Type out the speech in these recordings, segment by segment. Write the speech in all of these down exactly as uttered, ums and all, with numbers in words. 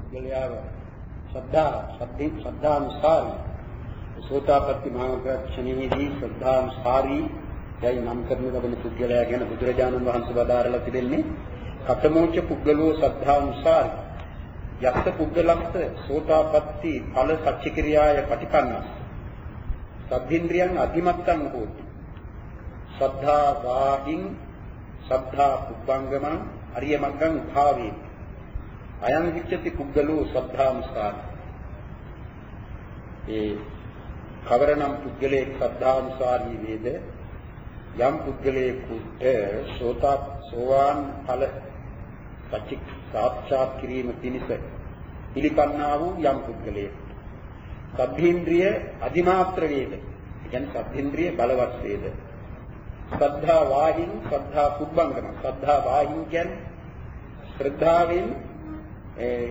පුද්ගලයාව ශ්‍රද්ධා සද්ධි ශ්‍රද්ධානුසාරී සෝතාපට්ටි මාර්ගක්ෂණයේදී ශ්‍රද්ධානුසාරී යයි නම් කරන ලබන පුද්ගලයා ගැන බුදුරජාණන් වහන්සේ වදාරලා තිබෙන්නේ කතමෝච පුද්ගලෝ ශ්‍රද්ධානුසාරී යක්ත පුද්ගලස්ස සෝතාපට්ටි ඵල සච්චික්‍රියාය පටිපන්නස් සද්ධින්ද්‍රියං අධිමත්තං හෝති සද්ධා වාහින් සද්ධා පුබ්බංගමං අරිය මග්ගං භාවේ අයං විච්ඡති පුද්ගලෝ ශ්‍රද්ධානුසාරී ඒ කවරනම් පුද්ගලයේ ශ්‍රද්ධානුසාරී වේද යම් පුද්ගලයෙකුට සෝතා සෝවාන් ඵල සච්චික් සාක්ෂාත් කිරීම පිණිස පිළිපන්නා වූ යම් පුද්ගලයෙක් සද්ධින්ද්‍රිය අධිමාත්‍ර වේද කියන්නේ සද්ධින්ද්‍රිය බලවත් වේද ශ්‍රද්ධා වාහින් ශ්‍රද්ධා පුබ්බංගම ශ්‍රද්ධා වාහින් කියන්නේ ශ්‍රද්ධාවෙන් ඒ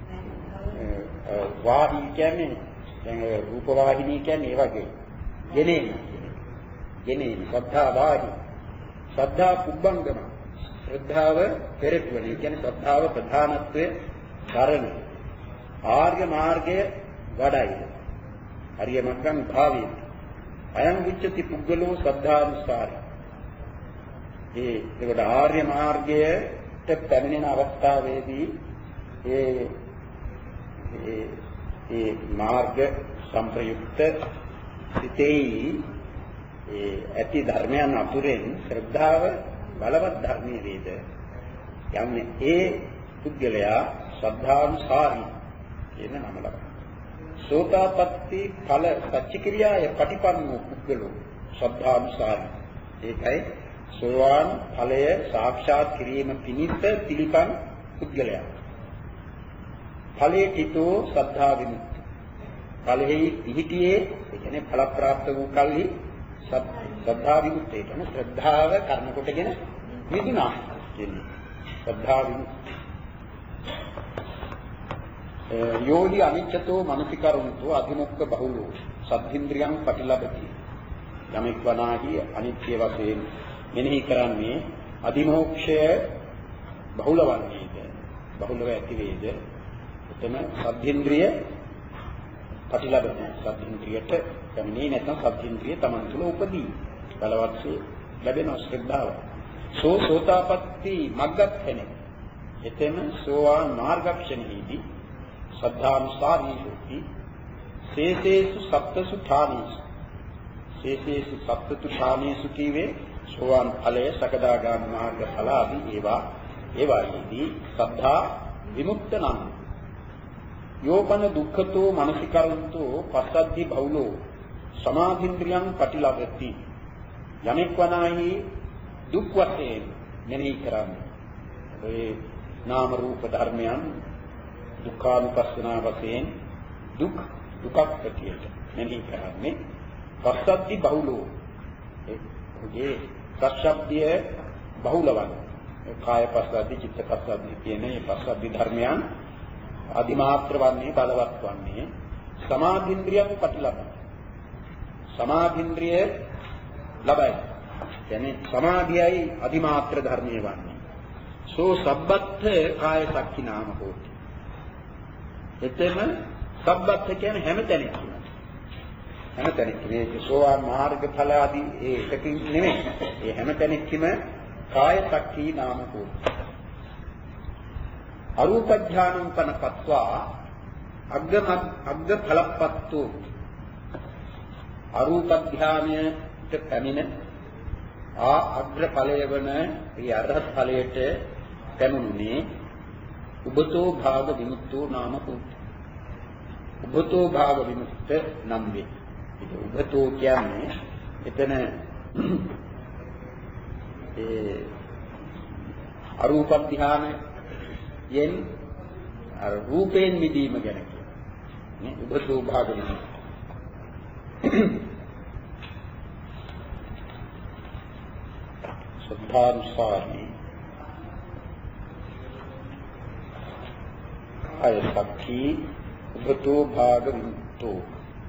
වාහි කියන්නේ දැන් රූප වාහිනී කියන්නේ ඒ වගේ ගෙනේ ගෙනේ ශ්‍රද්ධා වාහි ශ්‍රද්ධා පුබ්බංගම ශ්‍රද්ධාව පෙරටුවන කියන්නේ ශ්‍රද්ධාව ප්‍රධානත්වයේ කරන ආර්ය මාර්ගය වඩයි හරිය මග්ගං භාවී අයං විච්ඡති පුද්ගලෝ ශ්‍රද්ධානුසාරී ඒ ඒකට ආර්ය මාර්ගයට පැමිණෙන අවස්ථාවේදී ඒ ඒ ඒ මාර්ග සම්ප්‍රයුක්ත සිතේ ඒ ඇති ධර්මයන් අතුරෙන් ශ්‍රද්ධාව බලවත් ධර්මයේ වේද යන්නේ ඒ පුද්ගලයා ශ්‍රද්ධානුසාරී කියන නම ලබනවා සෝතාපට්ටි ඵල සච්චික්‍රියාය පටිපන්නෝ පුද්ගලෝ ශ්‍රද්ධානුසාරී ඒකයි සෝවාන් ඵලය සාක්ෂාත් කිරීම පිණිස පිළිපන් පුද්ගලයා ඵලයේ හිතෝ ශ්‍රද්ධා විමුක්ති ඵලෙහි පිහිටියේ ඒ කියන්නේ ඵල ප්‍රාප්ත වූ කල්හි ශ්‍රද්ධා විමුක්තිය කියන්නේ ශ්‍රද්ධාව කර්ම කොටගෙන විදුනා කියන්නේ ශ්‍රද්ධා විමුක්ති යෝහි අනිච්චතෝ මනසිකරුන්තෝ අධිමුක්ඛ බහුලෝ සද්ධින්ද්‍රියං පටිලබති යමෙක් වනාහි අනිත්‍ය වශයෙන් මෙනෙහි කරන්නේ අධිමෝක්ෂය බහුලවන්නේද බහුලව ඇති වේද එතන සද්ධින්ද්‍රිය පටිලබති සද්ධින්ද්‍රියට කන්නේ නැත්නම් සද්ධින්ද්‍රිය Taman තුල උපදී බලවත්සේ ලැබෙන ශ්‍රද්ධාව සෝ සෝතාපට්ටි මග්ගක්ඛනේ එතන සෝවාන් මාර්ගක්ෂණෙහිදී ශ්‍රද්ධානුසාරී හොති සේසේසු සප්තසු ඨානීසු සේසේසු සප්තතු ඨානීසු කීවේ සෝවාන් ඵලය සකදාගාමී මාර්ග ඵල ආදී ඒවා ඒවායිදී ශ්‍රද්ධා විමුක්ත නම් යෝපන දුක්ඛතෝ මනසිකරන්තෝ පස්සද්ධි බහුලෝ සමාධින්ද්‍රියං පටිලබති යමෙක් වනාහි දුක් වශයෙන් මෙනෙහි කරන්නේ ඒ නාම රූප ධර්මයන් දුක්ඛානුපස්සනා වශයෙන් දුක් දුකක් ඇටියට මෙනෙහි කරන්නේ පස්සද්ධි බහුලෝ ඒ පස්සද්ධිය බහුලවන් කාය පස්සද්ධි චිත්ත පස්සද්ධි කියන මේ පස්සද්ධි ධර්මයන් අධිමාත්‍ර වන්නේ බලවත් වන්නේ සමාධින්ද්‍රියං පටිලබති සමාධින්ද්‍රිය ලබයි කියන්නේ සමාධියයි අධිමාත්‍ර ධර්මයේ වන්නේ සෝ සබ්බත්ථ කාය සක්ඛි නාම හෝති එතෙම සබ්බත්ථ කියන්නේ හැමතැනකම හැමතැනකම මේ සෝවාන් මාර්ග ඵල ආදී ඒ එකකින් නෙමෙයි ඒ හැමතැනකම කාය සක්ඛි නාම හෝති අරූප ඥානං පනපත්වා අග්ග අග්ග ඵලපත්තු අරූප ඥානයට පැමිණ ආ අග්‍ර ඵලය වන ඒ අරහත් ඵලයට පැමුණුනේ උබතෝ භාග විමුක්තෝ නාම හෝති උබතෝ භාග විමුක්ත නම් වේ ඒක උබතෝ කියන්නේ එතන ඒ අරූප ඥාන යෙන් අර රූපයෙන් මිදීම ගැන කියන්නේ උබතෝ භාග විමුක්ත සද්ධානුසාරී අය සක්ඛි උබතෝ භාග විමුක්තෝ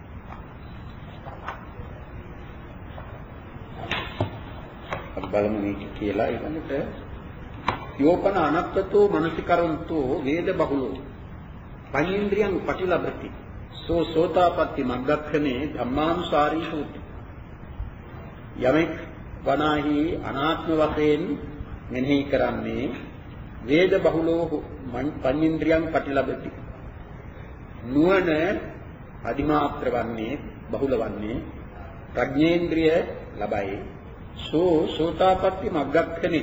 බලමු මේක කියලා ඊළඟට යෝපන අනත්තතෝ මනසිකරන්තෝ වේද බහුලෝ පඤ්චේන්ද්‍රියං පටිලබති සෝ සෝතාපට්ටි මග්ගක්ඛනේ ධම්මානුසාරී හෝති. යමෙක් වනාහි අනාත්ම වශයෙන් මෙනෙහි කරන්නේ වේද බහුලෝ පඤ්චේන්ද්‍රියං පටිලබති. නුවණ අධිමාත්‍ර වන්නේ බහුල වන්නේ ප්‍රඥේන්ද්‍රිය ලබයි. සෝ සෝතාපට්ටි මග්ගක්ඛනේ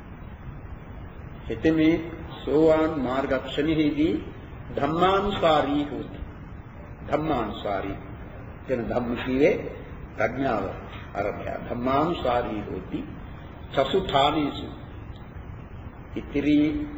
එතෙමේ සෝවාන් මාර්ගක්ෂණෙහිදී ධම්මානුසාරී හොති. ධම්මානුසාරී කියන ධම්ම කීවේ ප්‍රඥාව අරබය. ධම්මානුසාරී හොති චසුඨානීසු ඉතිරි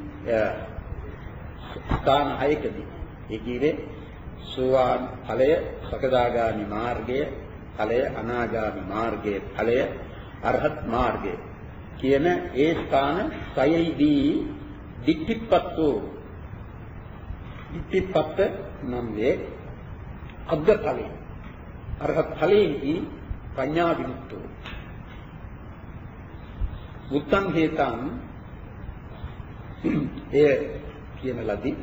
ස්ථාන හයකදී ඒ කියන්නේ සෝවාන් ඵලය, සකදාගාමි මාර්ගය, ඵලය, අනාගාමි මාර්ගය, ඵලය, අරහත් මාර්ගය කියන ඒ ස්ථාන සයයිදී දික්තිපත්තෝ දික්තිපත්ත නම් වේ අග්ග ඵලය අරහත් ඵලයේදී පඤ්ඤා විමුක්තෝ උත්තං හේතං එය කියන ලදී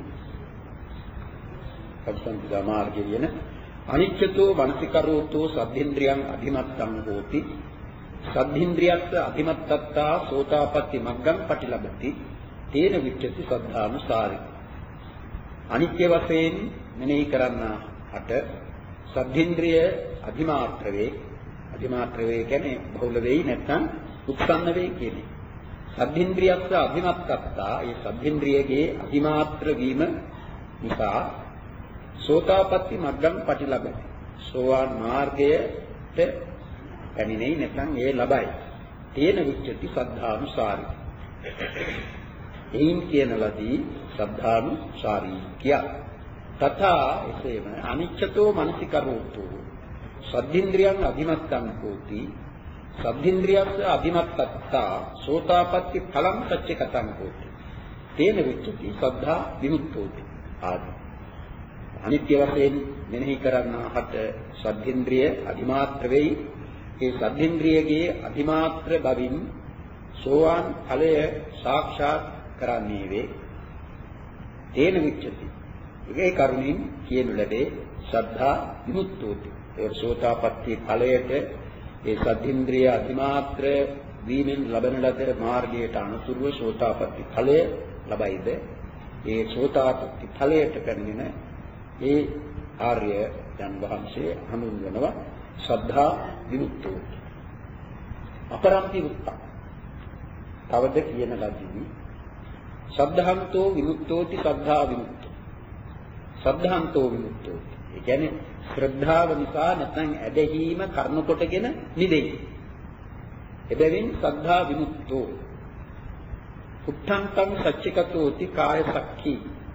සම්සංග මාර්ගය කියන අනිච්චතෝ වනසිකරෝතෝ සද්ධින්ද්‍රියං අධිමත්තං හෝති. සද්ධින්ද්‍රියස්ස අධිමත්තත්තා සෝතාපට්ටි මග්ගං පටිලබති තේන විච්ඡති සද්ධානුසාරි. අනිත්‍ය වශයෙන් මෙනෙහි කරන්නා අට සද්ධින්ද්‍රිය අධිමාත්‍ර වේ. අධිමාත්‍ර වේ කියන්නේ බහුල වෙයි නැත්නම් උත්සන්න වේ කියන්නේ. සද්ධින්ද්‍රියස්ස අධිමත්තත්තා ඒ සද්ධින්ද්‍රියගේ අධිමාත්‍ර වීම නිසා සෝතාපට්ටි මග්ගං පටිලබති. සෝවාන් මාර්ගයට පැමිණෙයි නැත්නම් ඒ ලබයි. තේන විච්ඡති සද්ධානුසාරි. එයින් කියන ලදී සද්ධානුසාරී කියා. තථා එසේම අනිච්චතෝ මනසිකරෝතෝ සද්ධින්ද්‍රියං අධිමත්තං හෝති. සද්ධින්ද්‍රියස්ස අධිමත්තත්තා සෝතාපට්ටි ඵලං සච්චකතං හෝති. තේන විච්ඡති සද්ධා විමුක්තෝති. ආදී අනිත්‍ය වශයෙන් මෙනෙහි කරන්නාට සද්ධින්ද්‍රිය අධිමාත්‍ර වෙයි. ඒ සද්ධින්ද්‍රියගේ අධිමාත්‍ර බවින් සෝවාන් ඵලය සාක්ෂාත් කරන්නේ වේ. තේන විච්ඡති. ඒ කරුණින් කියනු ලැබේ සද්ධා විමුක්තෝති. ඒ සෝතාපට්ටි ඵලයට ඒ සද්ධින්ද්‍රිය අධිමාත්‍ර වීමෙන් ලබන ලද මාර්ගයට අනුසුරුව සෝතාපට්ටි ඵලය ලබයිද. ඒ සෝතාපට්ටි ඵලයට පැමිණෙන ඒ ආර්ය යන් වහන්සේ හඳුන්වනවා සද්ධා විමුක්තෝ. අපරම්පි උත්තා. තවද කියන ලදී සද්ධාන්තෝ විමුක්තෝති සද්ධා විමුක්තෝ. සද්ධාන්තෝ විමුක්තෝ. ඒ කියන්නේ ශ්‍රද්ධාව නිසා නැත්නම් ඇදහිීම කර්ම කොටගෙන නිදෙයි. එබැවින් සද්ධා විමුක්තෝ. උත්තං සච්චිකතෝති කාය සක්ඛී.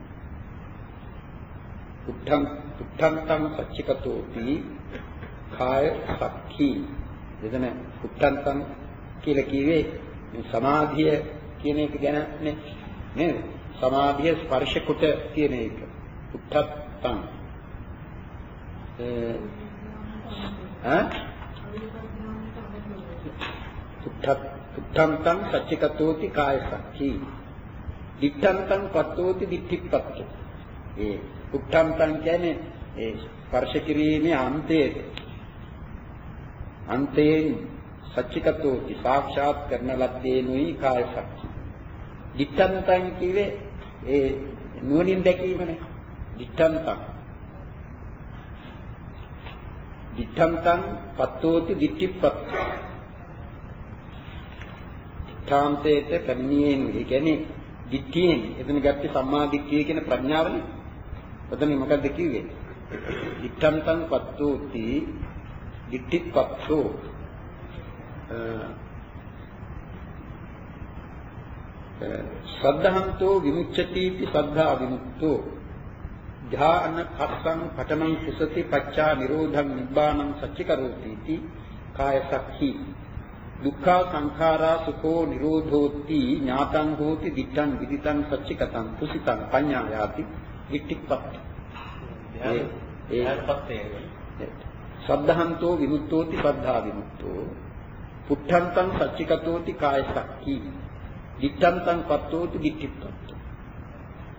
උත්තං උත්තං සච්චිකතෝති කාය සක්ඛී. එතන උත්තං කියලා කිව්වේ සමාධිය කියන එක ගැන නේද? සමාධිය ස්පර්ශ කොට කියන එක. උත්තං ඈ උත්තං සච්චිකතෝති කාය සක්ඛී. දිත්තං පත්තෝති දිට්ඨිපත්තු. ඒ උත්තං කියන්නේ ඒ ස්පර්ශ කිරීමේ අන්තයේ අන්තයෙන් සච්චිකතෝති සාක්ෂාත් කරන ලද්දේ නොයි කාය සක්ඛී. දිත්තං කියේ ඒ නුවණින් දැකීමනේ. දිත්තං දිත්තං පත්තෝති දිට්ඨිපත්තු. ඨාන්තේත පැමිණියෙන් ඒ කියන්නේ දිට්ඨියෙන් එතන ගැත්තේ සම්මා දිට්ඨිය කියන ප්‍රඥාවනේ. එතන මොකක්ද කිව්වේ? දිත්තං පත්තෝති දිට්ඨිපත්තු. සද්ධාන්තෝ විමුච්ඡති සද්ධා විමුක්තෝ. ධාන කස්සං පඨමං කුසති පච්චා නිරෝධං නිබ්බානං සච්චිකරෝති इति කාය සක්ඛී. දුක්ඛ සංඛාරා සුඛෝ නිරෝධෝති ඥාතං හෝති දිත්තං විදිතං සච්චිකතං කුසිතං පඤ්ඤායාති විට්ඨිපත්ති. ඒ ඒපත්තේ සද්ධාන්තෝ විමුක්තෝති සද්ධා විමුක්තෝ. පුත්තං සච්චිකතෝති කාය සක්ඛී. දිත්තං පත්තෝති දිට්ඨිපත්ති.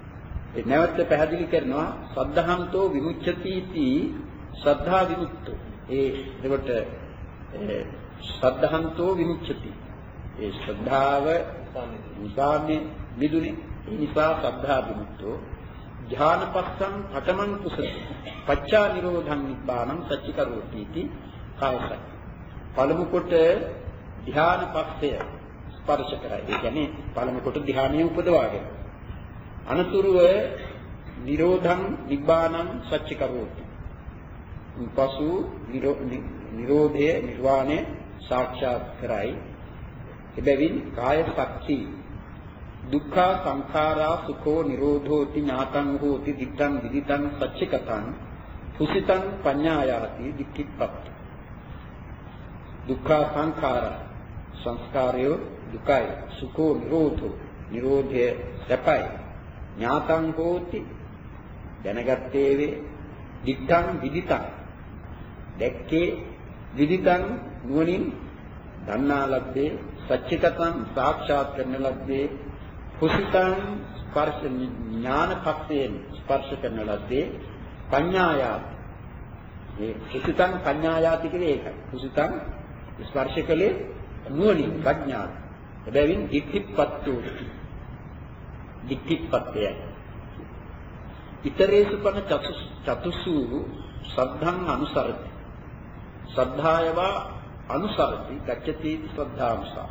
ඒ නැවත පැහැදිලි කරනවා සද්ධාන්තෝ විමුච්ඡති इति සද්ධා විමුක්තෝ. ඒ එතකොට සද්ධාන්තෝ විමුච්ඡති. ඒ ශ්‍රද්ධාව නිසානේ මිදුනේ. ඒ නිසා සද්ධා විමුක්තෝ ඥානපස්සං පඨමං කුසති. පච්චා නිරෝධං නිබ්බානං සච්චිකරෝති इति කායසක්. පළමු කොට ධ්‍යානපස්සය ස්පර්ශ කරයි. ඒ කියන්නේ පළමු කොට ධ්‍යානය උපදවාගෙන. අනතුරුව නිරෝධං නිබ්බානං සච්චිකරෝති. පසු නිරෝධය නිර්වාණය සාක්ෂාත් කරයි. එබැවින් කාය සක්ති දුක්ඛ සංඛාරා සුඛෝ නිරෝධෝති ඥාතං හෝති දිත්තං විදිතං සච්චිකතං කුසිතං පඤ්ඤායාති දික්ඛිප්පත්. දුක්ඛ සංඛාරා සංස්කාරය දුකයි, සුඛෝ නිරෝධෝ නිරෝධය සැපයි, ඥාතං හෝති දැනගත්තේ වේ, දිත්තං විදිතං දැක්කේ, විදිතං නුවණින් දන්නා ලද්දේ, සච්චිකතං සාක්ෂාත් කරන ලද්දේ, කුසිතං ස්පර්ශ ඥානපත්තේන ස්පර්ශ කරන ලද්දේ, පඤ්ඤායාති. මේ කුසිතං පඤ්ඤායාති කියන්නේ ඒකයි. කුසිතං ස්පර්ශ කලේ නුවණින් ප්‍රඥාව. එබැවින් දික්ඛිප්පත්තෝ දික්ඛිප්පත්තය. ඊතරේසු පන චතුසු සද්ධං අනුසරති. සද්ධායවා අනුසරති ගච්ඡති ශ්‍රද්ධාංසා.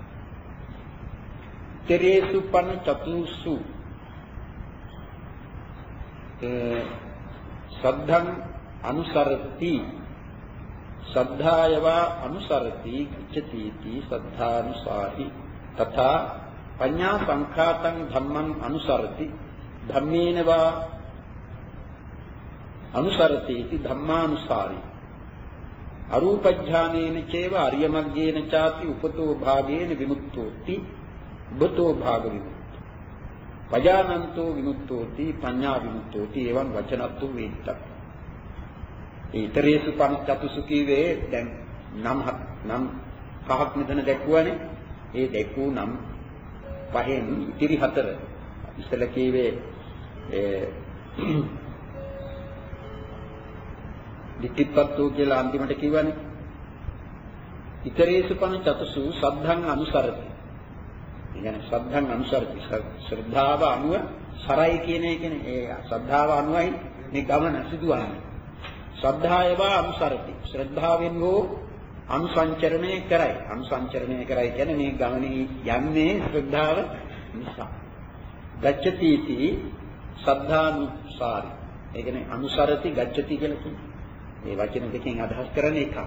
ඊතරේසු පන චතුසු සද්ධං අනුසරති සද්ධායවා අනුසරති ගච්ඡති इति සද්ධානුසාරි. තථා පඤ්ඤා සංඛාතං ධම්මං අනුසරති ධම්මේනවා අනුසරති इति ධම්මානුසාරි. අරූපඥානේන චේව අරියමග්ගේන ചാති උපතෝ භාගේන විමුක්තෝති උපතෝ භාග විමුක්තෝ පජානන්තෝ විමුක්තෝති පඤ්ඤා විමුක්තෝති එවං වචනත්තු වේදිතක්. ඒ ඊතරේසු පංචතුසු කීවේ දැන් නම් නම් පහක් මෙතන දැක්වුවානේ. ඒ දැක්වූ නම් පහෙන් ඉතිරි හතර ඉස්සල කීවේ ඒ දික්ඛිප්පත්තෝ කියලා අන්තිමට කිව්වනේ. ඊතරේසු පංචතුසු සද්ධං අනුසරති. ඒ කියන්නේ සද්ධං අනුසරති ශ්‍රද්ධාව අනුව සරයි කියන එකනේ. ඒ ශ්‍රද්ධාව අනුවයි මේ ගමන සිදුවන්නේ. ශ්‍රද්ධායවා අනුසරති ශ්‍රද්ධාවෙන් හෝ අනුසංචරණය කරයි. අනුසංචරණය කරයි කියන්නේ මේ ගමනේ යන්නේ ශ්‍රද්ධාව නිසා. ගච්ඡති इति සද්ධානුසාරි. ඒ කියන්නේ අනුසරති ගච්ඡති කියලා කියන්නේ. මේ වචන දෙකෙන් අදහස් කරන්නේ එකක්.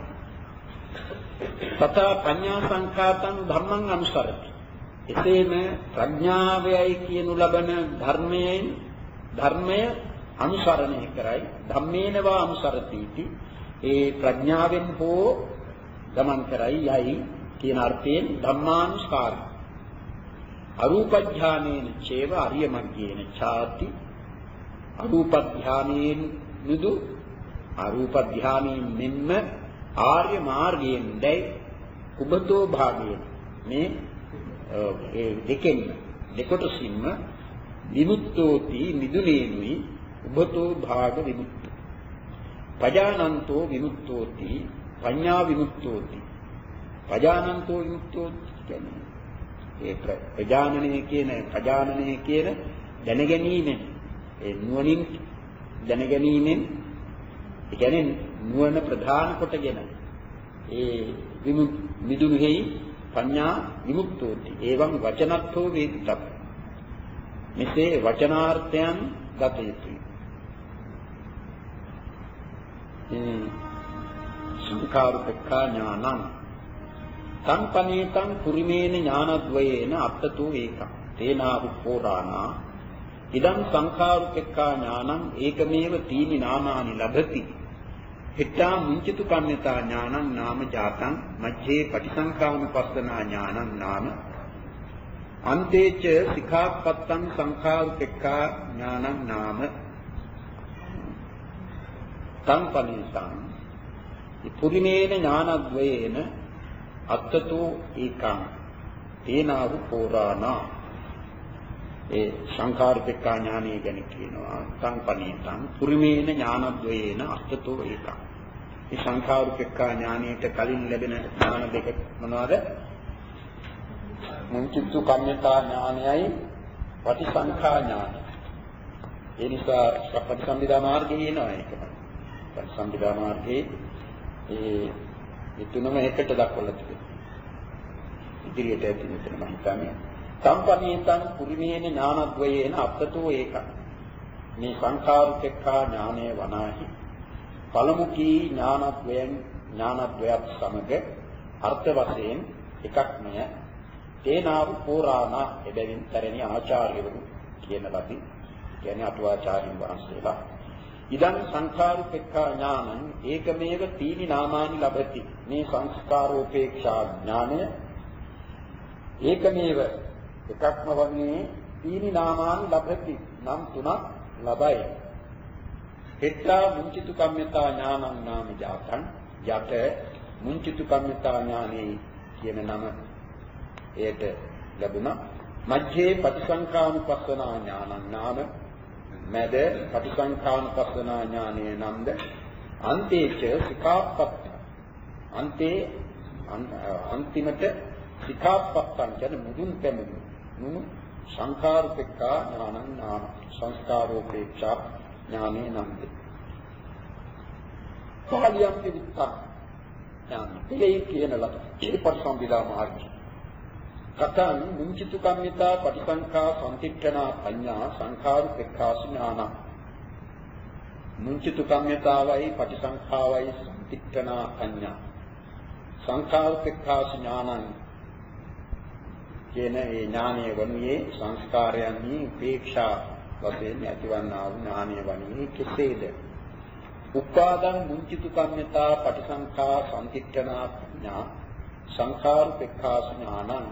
තථා පඤ්ඤා සංඛාතං ධම්මං අනුසරති. එසේම ප්‍රඥාවයයි කියනු ලබන ධර්මයෙන් ධර්මය අනුසරණය කරයි. ධම්මේනවා අනුසරති इति ඒ ප්‍රඥාවෙන් හෝ ගමන් කරයි යයි කියන අර්ථයෙන් ධම්මානුසාරි. අරූපඥානේන චේව අරිය මග්ගේන ചാති අරූපඥානේන නිදු අරූපඥානේන මෙන්ම ආර්ය මාර්ගයෙන් දැයි උබතෝ භාගයෙන් මේ ඒ දෙකෙන් දෙකොටසින්ම විමුක්තෝති මිදුනේනුයි උබතෝ භාග විමුක්ත. පජානන්තෝ විමුක්තෝති පඤ්ඤා විමුක්තෝති. පජානන්තෝ විමුක්තෝති කියන්නේ ඒ ප්‍රජානනය කියන ප්‍රජානනය කියන දැනගැනීමෙන් ඒ නුවණින් දැනගැනීමෙන් ඒ කියන්නේ නුවණ ප්‍රධාන කොටගෙන ඒ විමුක් මිදුනෙහි පඤ්ඤා විමුක්තෝති. එවං වචනත්ථෝ වේදිතක්. මෙසේ වචනාර්ථයන් ගත යුතුයි. සංඛාරුපේක්ඛා ඥානං සංපනීතං පුරිමේන ඥානද්වයේන අත්තතෝ ඒකං තේනාහුපෝරාණා ඉදං සංඛාරුපේක්ඛා ඥානං ඒකමේව තීනි නාමානි ලබති හිට්ඨා මුංචිතු කම්මිතා ඥානං නාම ජාතං මජ්ජේ පටිසංඛානුපස්සනා ඥානං නාම අන්තේච සිඛාපත්තං සංඛාරුපේක්ඛා ඥානං නාම සංපනීතං පුරිමේන ඥානද්වයේන අත්තතෝ ඒකං තේනාහු පෝරාණා. ඒ සංඛාරුපෙක්ඛා ඥානය ගැන කියනවා සංපණීතං පුරිමේන ඥානද්වයේන අර්ථතෝ ඒකං. මේ සංඛාරුපෙක්ඛා ඥානයට කලින් ලැබෙන ඥාන දෙක මොනවාද? මුංචිත්තු කම්මතා ඥානයයි පටිසංඛා ඥානය. ඒ නිසා පටිසම්භිදා මාර්ගයේ එනවා ඒක. පටිසම්භිදා මාර්ගයේ ඒ ඒ තුනම එකට දක්වලා තිබෙනවා. ඉදිරියට ඇති මෙතන මම හිතන්නේ සම්පන්නේතං පුරිමේන ඥානද්වයේන අත්තතෝ ඒකං. මේ සංඛාරුපෙක්ඛා ඥානය වනාහි පළමු කී ඥානද්වයන් ඥානද්වයත් සමග අර්ථ වශයෙන් එකක්මය. තේනාව පුරාණ එබැවින් තරණි ආචාර්යවරු කියන ලදී. කියන්නේ අටුවාචාර්යන් වහන්සේලා. ඉදන් සංඛාරුපෙක්ඛා ඥානං ඒකමේව තීනි නාමානි ලබති. මේ සංස්කාරෝපේක්ෂා ඥානය ඒකමේව එකක්ම වන්නේ තීනි නාමානි ලබති. නම් තුනක් ලබයි. හෙට්ටා මුංචිතු කම්මිතා ඥානං නාම ජාතං යත මුංචිතු කම්මිතා ඥානෙ කියන නම ඒට ලැබුණා. මජ්ජේ පටිසංඛානුපස්සනා ඥානං නාම මැද පටිසංඛානුපස්සනා ඥානය නම්ද අන්තේච සිකාප්පත් අන්තේ අන්තිමට සිකාප්පත්තං කියන මුදුන් පැමිණි නුනු සංඛාරුපෙක්ඛා ඥානං නාම සංස්කාරෝපේක්ෂා ඥානේ නම්ද. පාලියම් පිටක් ඥාන දෙලේ කියන ලද ඒ පරිසම්බිදා මාර්ගය කතං මුංචිතු කම්මිතා පටිසංඛා සම්තික්ඛනා පඤ්ඤා සංඛාරුපෙක්ඛා ඥානං. මුංචිතු කම්මිතාවයි පටිසංඛාවයි සම්තික්ඛනා පඤ්ඤා සංඛාරුපෙක්ඛා ඥානං කියන ඒ ඥානය වනුයේ සංස්කාරයන්හි උපේක්ෂා වශයෙන් ඇතිවන්නා වූ ඥානය වනුයේ කෙසේද? උපාදං මුංචිතු කම්මිතා පටිසංඛා සම්තික්ඛනා පඤ්ඤා සංඛාරුපෙක්ඛා ඥානං.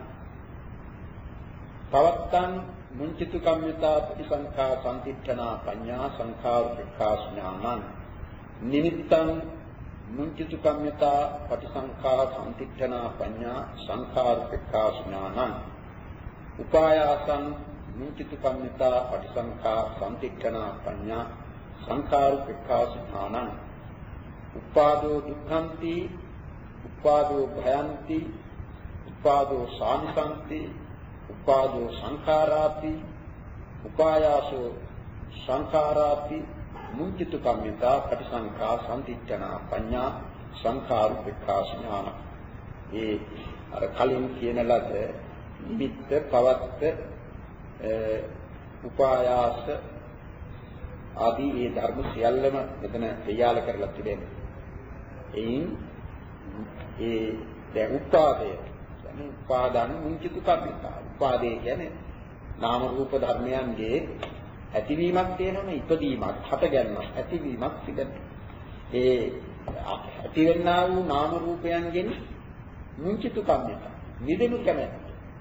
පවත්තං මුංචිතු කම්මිතා පටිසංඛා සම්තික්ඛනා පඤ්ඤා සංඛාරුපෙක්ඛා ඥානං. නිමිත්තං මුංචිතු කම්මිතා පටිසංඛා සම්තික්ඛනා පඤ්ඤා සංඛාරුපෙක්ඛා ඥානං. උපායාසං මුංචිතු කම්මිතා පටිසංඛා සම්තික්ඛනා පඤ්ඤා සංඛාරුපෙක්ඛා ඥානං. උපාදෝ දුක්ඛන්ති උපාදෝ භයන්ති උපාදෝ සාමිසන්ති උපාදෝ සංඛාරාති උපායාසෝ සංඛාරාති මුංචිතු කම්මිතා පටිසංඛා සම්තික්ඛනා පඤ්ඤා සංඛාරුපෙක්ඛා ඥාන. ඒ අර කලින් කියන ලද නිමිත්ත පවත්ත උපායාස ආදී ඒ ධර්ම සියල්ලම මෙතන දෙයාල කරලා තිබෙනවා. එයින් ඒ දැන් උපාදය කියන්නේ උපාදාන මුංචිතු කම්මිතා. උපාදේ කියන්නේ නාම රූප ධර්මයන්ගේ ඇතිවීමක් තියෙනවනේ ඉපදීමක් හටගන්නවා ඇතිවීමක් සිදෙනවා. ඒ ඇතිවෙනා වූ නාම රූපයන්ගෙන් මුංචිතු කම්මිතා නිදෙනු කැමැත්ත.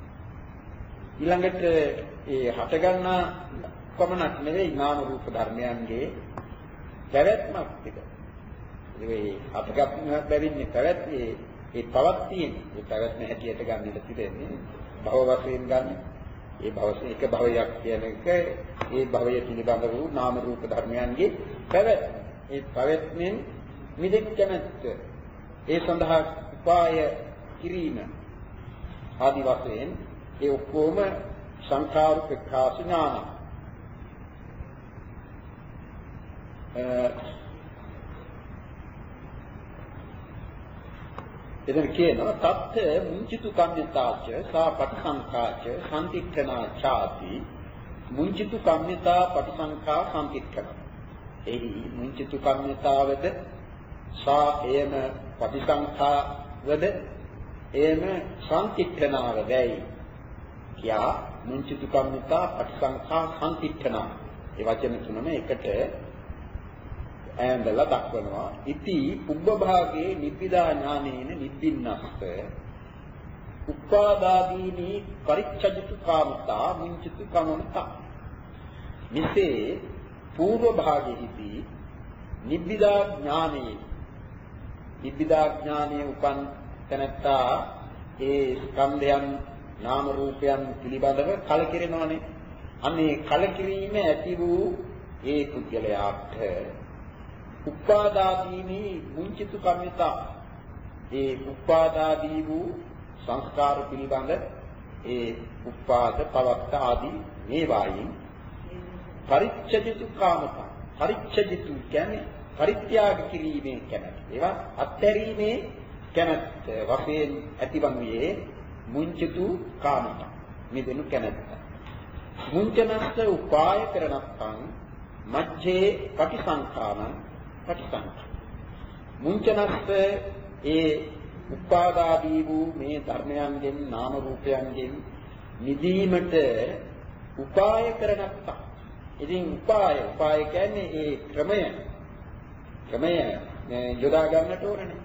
ඊළඟට ඒ හටගන්නා පමණක් නෙවෙයි නාම රූප ධර්මයන්ගේ පැවැත්මක් තිබෙනවා. ඒ හටගන්න බැවින්නේ පැවැත්මේ ඒ පවක් තියෙන්නේ. ඒ පැවැත්ම හැටියට ගන්නට තිබෙන්නේ භව වශයෙන් ගන්න. ඒ භවසේ එක භවයක් කියන එක ඒ භවය පිළිබඳ වූ නාම රූප ධර්මයන්ගේ පැවැත්ම. ඒ පැවැත්මෙන් මිදෙක් කැමැත්ත. ඒ සඳහා උපාය කිරීම ආදි වශයෙන් ඒ ඔක්කොම සංඛාරුපෙක්ඛා ඥාන. එතන කියනවා තත්ත මුංචිතු කම්මිතාච සා පටිසංඛාච සම්තික්ඛනා ඡාති මුංචිතු කම්මිතා පටිසංඛා සම්තික්ඛන. එහි මුංචිතු කම්මිතාවද සා එයම පටිසංඛාවද එයම සම්තික්ඛනාවදයි. කියා මුංචිතු කම්මිතා පටිසංඛා සම්තික්ඛනා. ඒ වචන තුනම එකට ඈඳලා දක්වනවා. ඉති උබ්බ භාගේ නිබ්බිදා ඥානේන නිබ්බින්නස්ස උපාදාදීනි පරිච්ඡජිතු කාමතා මුංචිතු කමනතා. මිසේ పూర్ව භාගයේදී නිබ්බිදා ඥානේ නිබ්බිදා ඥානයේ උපන් තැනත්තා ඒ ස්කන්ධයන් නාම රූපයන් පිළිබඳව කලකිරෙනවානේ. අනේ කලකිරීම ඇති වූ ඒ පුද්ගලයාට උපාදාදීනි මුංචිතු කම්මිතා ඒ උපාදාදී වූ සංස්කාර පිළිබඳ ඒ උපාද පවත්ත ආදී මේවායින් පරිච්ඡදිතු කාමතා පරිච්ඡදිතු කියන්නේ පරිත්‍යාග කිරීමේ කැමැත්ත. ඒවා අත්හැරීමේ කැමැත්ත වශයෙන් ඇතිවන්නේ මුංචිතු කාමතා මෙදෙනු කැමැත්ත. මුංචනස්ස උපාය කරනත්තං මජ්ජේ පටිසංඛාන පටිසංඛා. මුංචනස්ස ඒ උපාදාදී වූ මේ ධර්මයන්ගෙන් නාම රූපයන්ගෙන් නිදීමට උපාය කරනත්තං. ඉතින් උපාය උපාය කියන්නේ ඒ ක්‍රමය ක්‍රමය යොදා ගන්නට ඕනේ.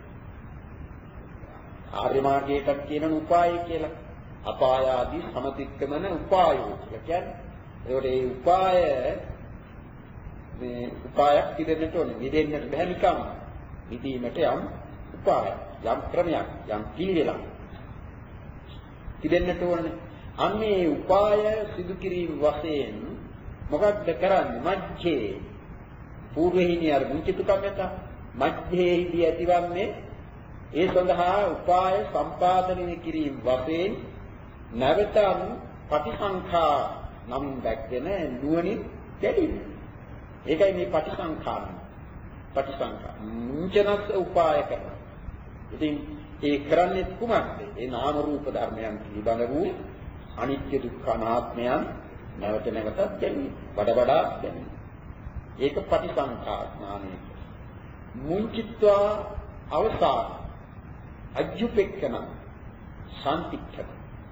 ආර්ය මාර්ගයකට කියන උපාය කියලා. අපාය ආදී සමතික්‍රමන උපායෝ කියලා කියන්නේ. ඒකට ඒ උපාය මේ උපායක් තිබෙන්නට ඕනේ. නිදෙන්නට බෑ නිකම්. නිදීමට යම් උපාය, යම් ක්‍රමයක්, යම් පිළිවෙලක් තිබෙන්නට ඕනේ. අන්නේ උපාය සිදු කිරීම වශයෙන් මොකක්ද කරන්නේ? මජ්ජේ పూర్වෙහිණි අර මුචිතු කම්මත මධ්‍යයේදී ඇතිවන්නේ ඒ සඳහා උපාය සම්පාදනය කිරීම වශයෙන් නැවතම් පටිසංඛා නම් දැක්ගෙන නුවණින් දෙලින්. ඒකයි මේ පටිසංඛා. පටිසංඛා මුචනස් උපාය කරනවා. ඉතින් ඒ කරන්නේ කුමක්ද? ඒ නාම රූප ධර්මයන් පිළිබඳ වූ අනිත්‍ය දුක්ඛ අනාත්මයන් නැවත නැවතත් දෙන්නේ. වඩ වඩා දෙන්නේ. ඒක පටිසංඛා ඥානය. මුංචිත්වා අවසාන අජ්ජුපෙක්කන සම්තික්ඛන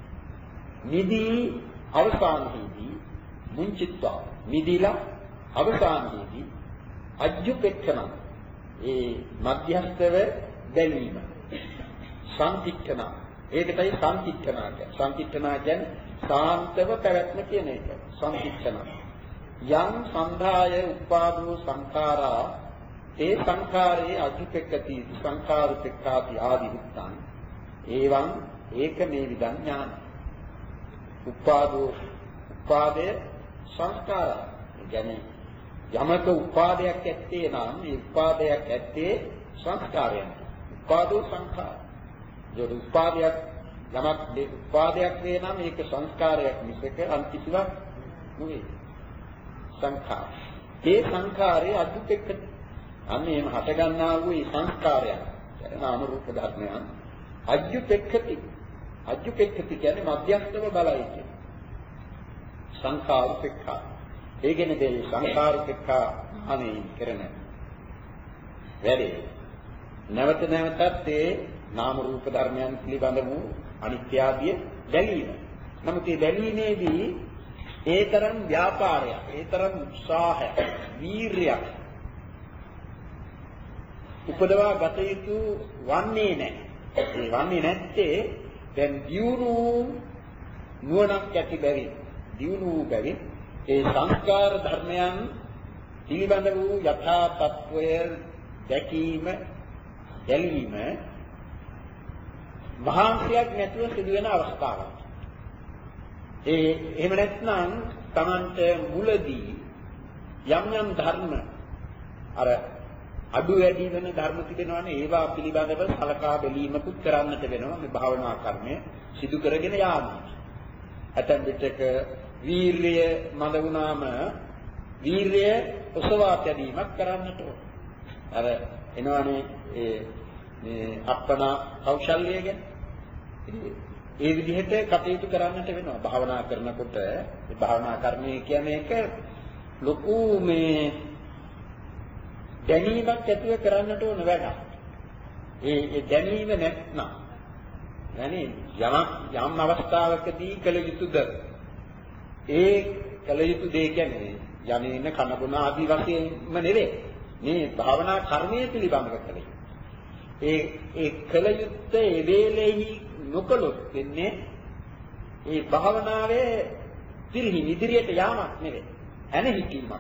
නිදී අවසානයේදී මුංචිත්වා නිදීලා අවසානයේදී අජ්ජුපෙක්කන ඒ මධ්‍යස්තව දැලීම සම්තික්ඛන ඒකටයි සම්තික්ඛන කියන්නේ. සම්තික්ඛන කියන්නේ සාන්තව පැවැත්ම කියන එක. සම්තික්ඛන යම් සන්ධාය උපාදෝ සංඛාරා ඒ සංඛාරේ අධිපෙක්කති සංඛාරුපෙක්ඛාති ආදි විත්තං එවං ඒක මේ විදං ඥාන උපාදෝ උපාදේ සංස්කාර කියන්නේ යමක උපාදයක් ඇත්තේ නම් මේ උපාදයක් ඇත්තේ සංස්කාරයන් උපාදෝ සංඛාර ජොඩ උපාදයක් යමක් උපාදයක් වේ නම් ඒක සංස්කාරයක් මිසක අන්තිසිවක් නෙවෙයි සංඛාර ඒ සංඛාරයේ අධිපෙක්කති අන්න එහෙම හට ගන්නා වූ මේ සංස්කාරයන් නාම රූප ධර්මයන් අජ්ජුපෙක්ඛති අජ්ජුපෙක්ඛති කියන්නේ මධ්‍යස්ථව බලයි කියන්නේ සංඛාරුපෙක්ඛා ඒ කියන්නේ මේ සංඛාරුපෙක්ඛා අනේ කරන වැඩේ නැවත නැවතත් ඒ නාම රූප ධර්මයන් පිළිබඳ වූ අනිත්‍ය ආදී දැලීම. නමුත් මේ දැලීමේදී ඒ තරම් ව්‍යාපාරයක්, ඒ තරම් උත්සාහයක්, වීරියක් උපදවා ගත යුතු වන්නේ නැහැ. ඒ වන්නේ නැත්තේ දැන් දියුණු නුවණක් ඇති බැවින්, දියුණු බැවින් ඒ සංස්කාර ධර්මයන් පිළිබඳ වූ යථා තත්වය දැකීම, දැලීම මහාන්තියක් නැතුව සිදුවෙන අවස්ථාවක්. ඒ එහෙම නැත්නම් Tamanට මුලදී යම් යම් ධර්ම අර අඩු වැඩි වෙන ධර්ම තිබෙනවනේ ඒවා පිළිබඳව සලකා බැලීමකුත් කරන්නට වෙනවා මේ භාවනා කර්මය සිදු කරගෙන යාම. ඇතැම් විටක වීර්යය මඳ වුණාම වීර්යය ඔසවා තැබීමක් කරන්නට ඕන. අර එනවනේ ඒ මේ අප්පනා කෞශල්‍යය ගැන. ඒ විදිහට කටයුතු කරන්නට වෙනවා භාවනා කරනකොට. මේ භාවනා කර්මය කියන්නේ එක ලොකු මේ දැනීමක් ඇතුව කරන්නට ඕන වැඩක්. ඒ ඒ දැනීම නැත්නම් يعني යම් යම් අවස්ථාවකදී කළ යුතුද ඒ කළ යුතු දේ කියන්නේ යන්නේන කන බොන ආදී වශයෙන්ම නෙවෙයි. මේ භාවනා කර්මයේ පිළිබඳව කලේ. ඒ ඒ කළ යුත්තේ ඒ වේලෙහි නොකළොත් වෙන්නේ ඒ භාවනාවේ පිරිහි ඉදිරියට යාමක් නෙවෙයි. ඇනහිකීමක්.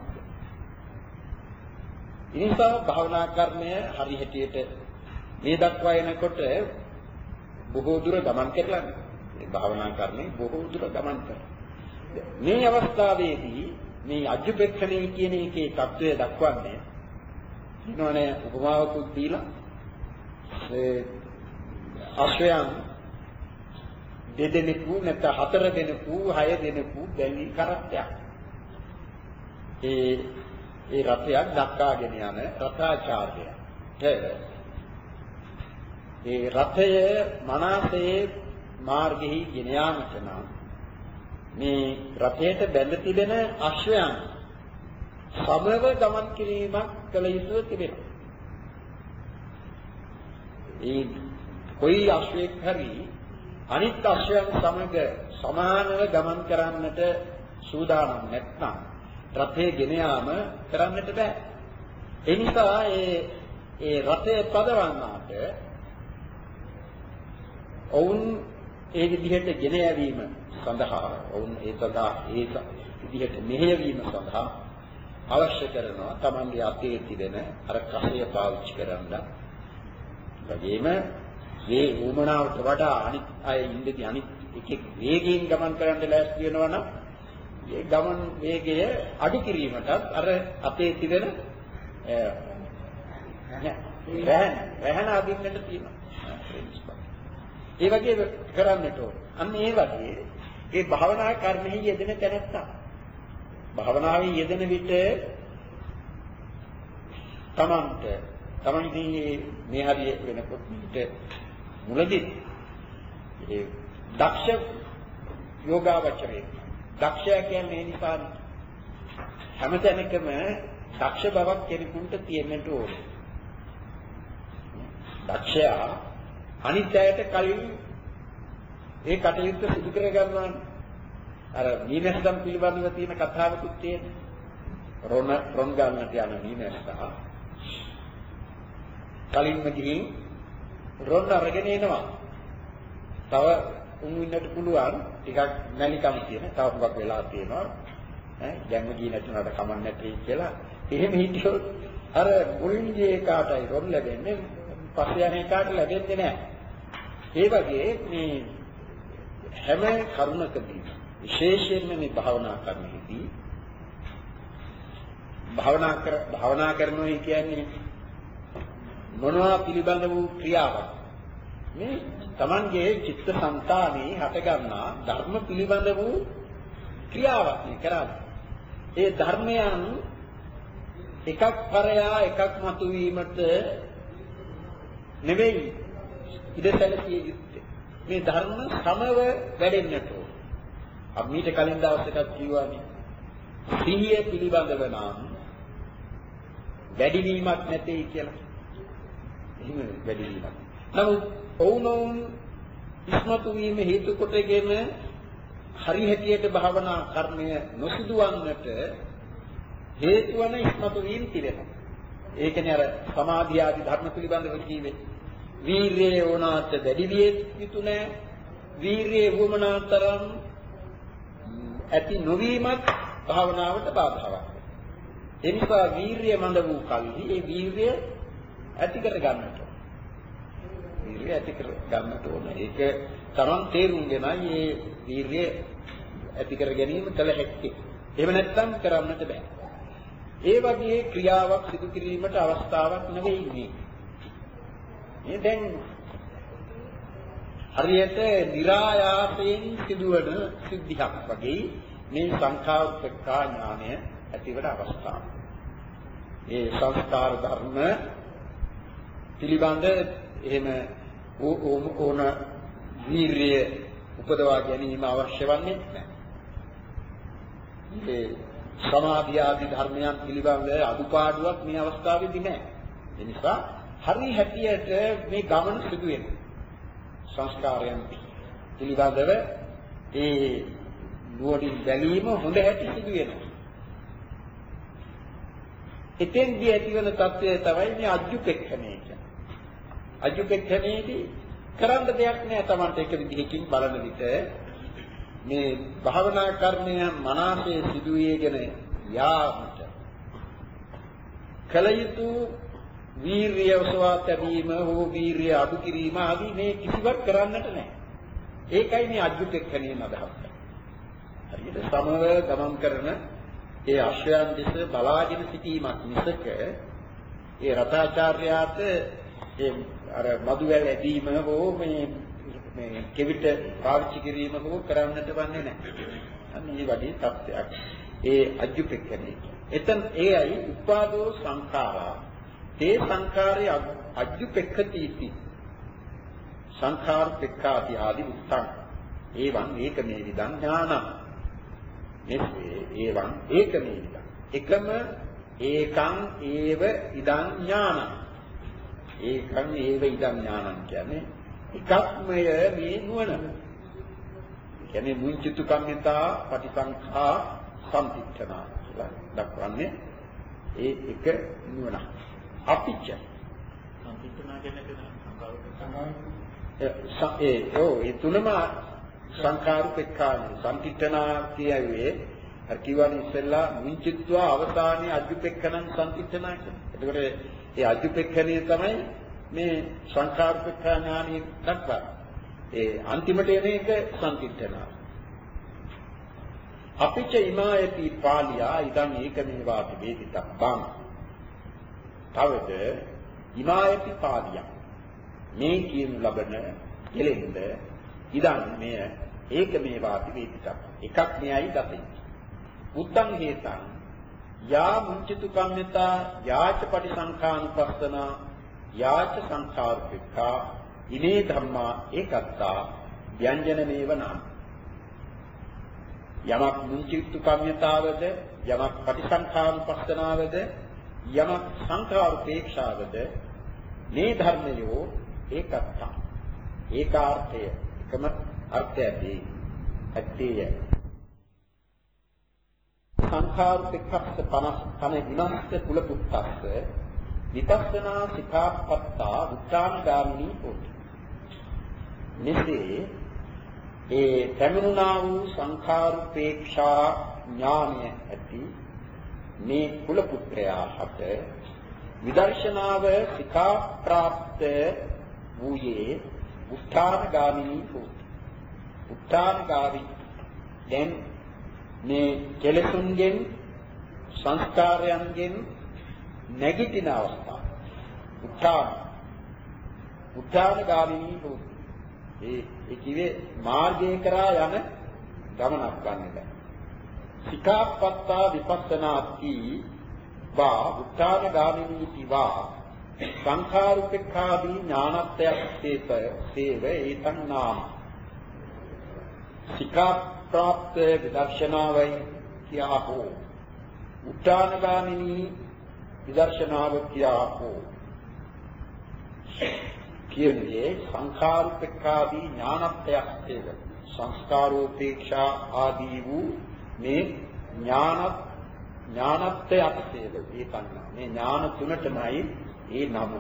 ඉනිසා භාවනා කර්මය හරි හැටියට මේ දක්වා එනකොට බොහෝ දුර ගමන් කරලා මේ භාවනා කර්මය බොහෝ දුර ගමන් කරනවා. මේ අවස්ථාවේදී මේ අජ්ජුපෙක්ඛණේ කියන එකේ தত্ত্বය දක්වන්නේ ඉන්නවනේ උපමාවකුත් දීලා ඒ අශ්වයන් දෙදෙනෙකු නැත්නම් හතර දෙනෙකු හය දෙනෙකු බැඳි කරත්තයක්. ඒ ඒ රථයක් දක්වාගෙන යන රථාචාර්යය. ඒ රථය මනසේ මාර්ගෙහි ගෙන යාමට නම් මේ රථයට බැඳ තිබෙන අශ්වයන් සමව ගමන් කිරීමක් කළ යුතු තිබෙනවා. ඒ කොයි අශ්වයෙක් හරි අනිත් අශ්වයන් සමග සමානව ගමන් කරන්නට සූදානම් නැත්නම් රථයේ ගෙන යාම කරන්නට බෑ. ඒ නිසා ඒ ඒ රථයේ පදවන්නාට ඔවුන් ඒ විදිහට ගෙන යැවීම සඳහා ඔවුන් ඒ සඳහා ඒ විදිහට මෙහෙයවීම සඳහා අවශ්‍ය කරනවා තමන්ගේ අතේ තිබෙන අර කසය පාවිච්චි කරන්න. වගේම මේ වුමනාවට වඩා අනිත් අය ඉඳදී අනිත් එකෙක් වේගයෙන් ගමන් කරන්න ලෑස්ති වෙනවා නම් ඒ ගමන් වේගය අඩු කිරීමටත් අර අතේ තිබෙන රැහන රැහන අදින්නට තියෙනවා. ඒ වගේ කරන්නට ඕන. අන්න ඒ වගේ ඒ භාවනා කර්මෙහි යෙදෙන තැනැත්තා භාවනාවේ යෙදෙන විට තමන්ට තමන්ගේ මේ හරිය වෙනකොට මුලදී ඒ දක්ෂ යෝගාවචරයේ දක්ෂය කියන්නේ ඒ නිසා හැමතැනකම දක්ෂ බවක් කෙනෙකුට තියෙන්නට ඕනේ. දක්ෂයා අනිත් අයට කලින් ඒ කටයුත්ත සිදු කර ගන්නවා. අර මීනස්දම් පිළිබඳව තියෙන කතාවකුත් තියෙනවා. රොණ රොණ ගන්නට යන මීනස්දා කලින්ම ගිහින් රොණ අරගෙන එනවා. තව උන් ඉන්නට පුළුවන් ටිකක් නැලිකම් තියෙන තව හුඟක් වෙලා තියෙනවා. ඈ දැන්ම ගියේ නැතුනට කමක් නැtei කියලා. එහෙම හිටියොත් අර මුලින්ගේ කාටයි රොණ ලැබෙන්නේ පස්සේ යන කාට ලැබෙන්නේ නැහැ. ඒ වගේ මේ හැම කරුණකදී විශේෂයෙන්ම මේ භාවනා කරන්නේදී භාවනා කර භාවනා කරනවා කියන්නේ මොනවා පිළිබඳ වූ ක්‍රියාවක් මේ Tamanගේ චිත්තසංතානේ හටගන්නා ධර්ම පිළිබඳ වූ ක්‍රියාවක් නේ කරන්නේ. ඒ ධර්මයන් එකක් පරයා එකක් මතුවීමට නෙවෙයි ඉඳසැලසිය යුත්තේ. මේ ධර්ම සමව වැඩෙන්නට ඕන. අපි මීට කලින් දවසකත් කිව්වානේ සිහිය පිළිබඳව නම් වැඩිවීමක් නැtei කියලා. එහෙම වැඩිවීමක්. නමුත් ඔවුනොවුන් ඉස්මතු වීම හේතු කොටගෙන හරි හැටියට භාවනා කර්මය නොසිදුවන්නට හේතු වන ඉස්මතු වීම තිබෙනවා. ඒ කියන්නේ අර සමාධිය ආදී ධර්ම පිළිබඳව කිව්වේ වීර්යය වුණාට දැඩි විය යුතු නැහැ. වීර්යය වුමනාතරම් ඇති නොවීමත් භාවනාවට බාධාවක්. ඒ නිසා වීර්යය මඳ වූ කල්හි ඒ වීර්යය ඇති කර ගන්නට ඕන. වීර්යය ඇති කර ගන්නට ඕන. ඒක තරම් තේරුම්ගෙනයි මේ වීර්යය ඇති කර ගැනීම කළ හැක්කේ. එහෙම නැත්නම් කරන්නට බෑ. ඒ වගේ ක්‍රියාවක් සිදු කිරීමට අවස්ථාවක් නෙවෙයි මේ. මේ දැන් හරියට નિરાයාසයෙන් සිදුවන සිද්ධියක් වගේ මේ සංඛාරපේක්ඛා ඥානය ඇතිවන අවස්ථාව. මේ සංස්කාර ධර්ම පිළිබඳ එහෙම ඕන වීර්යය උපදවා ගැනීම අවශ්‍ය වන්නේ නැහැ. මේ සමාධි ආදී ධර්මයන් පිළිබඳ අදුපාඩුවක් මේ අවස්ථාවේදී නැහැ. ඒ නිසා හරි හැටියට මේ ගමන සිදු වෙනවා. සංස්කාරයන් පිළිබඳව ඒ නුවණින් බැලීම හොඳ හැටි සිදු වෙනවා. එතෙන්දී ඇතිවන தත්ත්වය තමයි මේ අජ්ජුපෙක්ඛණය කියන්නේ. අජ්ජුපෙක්ඛණයේදී කරන්න දෙයක් නෑ. Tamante එක විදිහකින් බලන විට මේ භාවනා කර්මය මනසේ සිදු වේගෙන යාමට කල යුතු වීර්යය ඔසවා තැබීම හෝ වීර්යය අඩු කිරීම ආදී මේ කිසිවක් කරන්නට නැහැ. ඒකයි මේ අජ්ජුපෙක්ඛණයෙන් අදහස් කරන්නේ. හරියට සමව ගමන් කරන ඒ අශ්වයන් දෙස බලාගෙන සිටීමක් මිසක ඒ රතාචාර්යාට ඒ අර මදුවැල් ඇදීම හෝ මේ මේ කෙවිත පාවිච්චි කිරීම හෝ කරන්නට වන්නේ නැහැ. අන්න මේ වගේ තත්ත්වයක්. ඒ අජ්ජුපෙක්කනේ. එතන ඒ අයි උපාදෝ සංඛාරා. තේ සංඛාරේ අජ්ජුපෙක්කතිති. සංඛාර පෙක්ඛාති ආදි උත්තං. ඒවං ඒකමේ විදං ඥානං. මෙසේ ඒවං ඒකමේ විදං. එකම ඒකං ඒව ඉදං ඥානං. ඒකං ඒව ඉදං ඥානං කියන්නේ එකක්මය මේ නුවණ. කියන්නේ මුංචිතු කම්මිතා පටිසංඛා සම්පිච්ඡනා කියලා දක්වන්නේ ඒ එක නුවණ. අපිච්ච සම්පිච්ඡනා කියන්නේ සංකාර ඒ ඔව් ඒ තුනම සංකාරුපෙක්ඛානේ සම්පිච්ඡනා කියවේ අර කිව්වනේ ඉස්සෙල්ලා මුංචිත්වා අවසානයේ අජ්ජුපෙක්ඛනං සම්පිච්ඡනා කියන්නේ. එතකොට ඒ අජ්ජුපෙක්ඛනේ තමයි මේ සංකාරුපෙක්ඛා ඥානිය දක්වන්නේ. ඒ අන්තිමට එන එක සම්පිච්ඡනා. අපිච්ච ඉමායති පාලියා ඉදන් ඒකමේ වාති වේදිතබ්බං. තවද ඉමායති පාලියා මේ කියනු ලබන කෙලෙන්ද ඉදන් මෙය ඒකමේ වාති වේදිතබ්බං. එකක් මෙයයි දතින්. උත්තං හේතං යා මුංචිතු කම්මිතා යාච පටිසංඛානුපස්සනා යාච සංඛාරුපෙක්ඛා ඉමේ ධම්මා ඒකත්තා ව්‍යංජනමේව නාම. යමක් මුංචිතු කම්මිතාවද යමක් පටිසංඛානුපස්සනාවද යමක් සංඛාරුපේක්ෂාවද මේ ධර්මයෝ ඒකත්තා. ඒකාර්ථය එකම අර්ථයයි ඇත්තේය. සංඛාරුපේක්ෂස්ස පනස් තන විනස්ස කුල පුත්තස්ස විපස්සනා සිකාපත්තා උත්තානගාමිනී හොති. මෙසේ ඒ පැමිණුණා වූ සංඛාරුපේක්ෂා ඥානය ඇති මේ කුල පුත්‍රයා හට විදර්ශනාව සිකාප්‍රාප්ත වූයේ උත්තානගාමිනී හොති. උත්තානගාමී දැන් මේ කෙලෙසුන්ගෙන් සංස්කාරයන්ගෙන් නැගිටින අවස්ථාව. උත්තාන උත්තානගාමිනී හොති. ඒ ඒ කිවේ මාර්ගය කරා යන ගමනක් ගන්නද. සිකාප්පත්තා විපස්සනාති වා උත්තානගාමිනී තිවා සංඛාරුපෙක්ඛාදී ඥානත්වයක් සේත සේව ඒතං නාම. සිකාප්‍රාප්ත විදර්ශනාවයි කියා හෝ උත්තානගාමිනී විදර්ශනාව කියා හෝ කියන්නේ සංඛාරුපෙක්ඛාදී ඥානත්වයක් හේව සංස්කාරෝපේක්ෂා ආදී වූ මේ ඥාන ඥානත්වයක් හේව ඒකන්න මේ ඥාන තුනටමයි ඒ නම.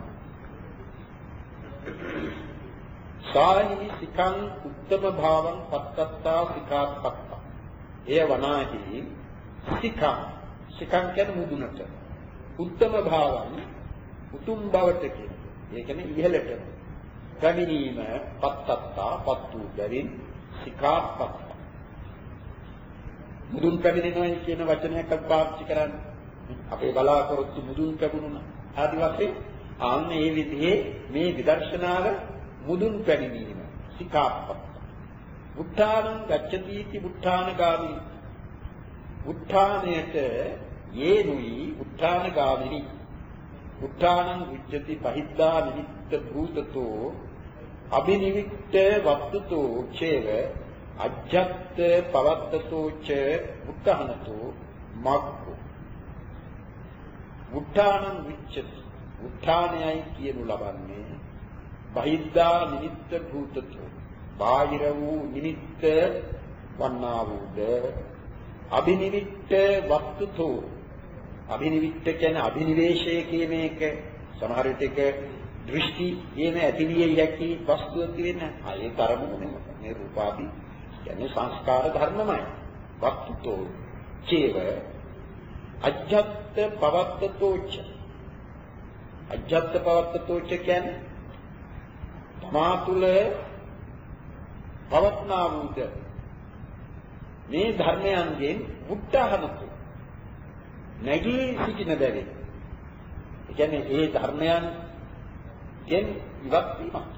සාහි සිකං උත්තම භාවං පත්තත්තා සිකාප්පත්තා. එය වනාහි සිකං සිකං කියන්නේ මුදුනට උත්තම භාවං උතුම් බවට කියන්නේ. ඒ කියන්නේ ඉහළට පැමිණීම පත්තත්තා පත් වූ බැවින් සිකාප්පත්තා. මුදුන් පැමිණෙනවා කියන වචනයක් පාවිච්චි කරන්නේ. අපේ බලාපොරොත්තු මුදුන් පැමුණුණා. ආදි වශයෙන් ආන්න මේ විදිහේ මේ විදර්ශනාව මුදුන් පැමිණීම සිකාප්පත්තා. උත්තානං ගච්ඡති इति උත්තානගාමී. උත්තානයට යේනුයි උත්තානගාමිනී. උත්තානං විච්ඡති බහිද්ධා නිමිත්ත භූතතෝ අබිනිවික්ත වස්තුතෝ චේව අජ්ජත් පවත්තතෝ ච උත්තානතෝ මග්ගෝ. උත්තානං විච්ඡති උත්තානයයි කියනු ලබන්නේ බහිද්ධා නිමිත්ත භූතතෝ බාහිර වූ නිමිත්ත වන්නා වූද අබිනිවික්ත වස්තුතෝ. අභිනිවිත්ත කියන්නේ අභිනිවේෂය කියන එක සමහර විටක දෘෂ්ටි කියන ඇතිවිය යකි වස්තුව කියන්නේ ආයේ තරමු නෙමෙයි. මේ රූපාදී කියන්නේ සංස්කාර ධර්මමයි. වස්තුතෝ චේව අජ්ජත් පවත්තතෝච. අජ්ජත් පවත්තතෝච කියන්නේ තමා තුළ පවත්නා වූද මේ ධර්මයන්ගෙන් උත්හානතු නැගී සිටින බැවින් ඒ කියන්නේ ඒ ධර්මයන්ගෙන් ඉවත් වීමක්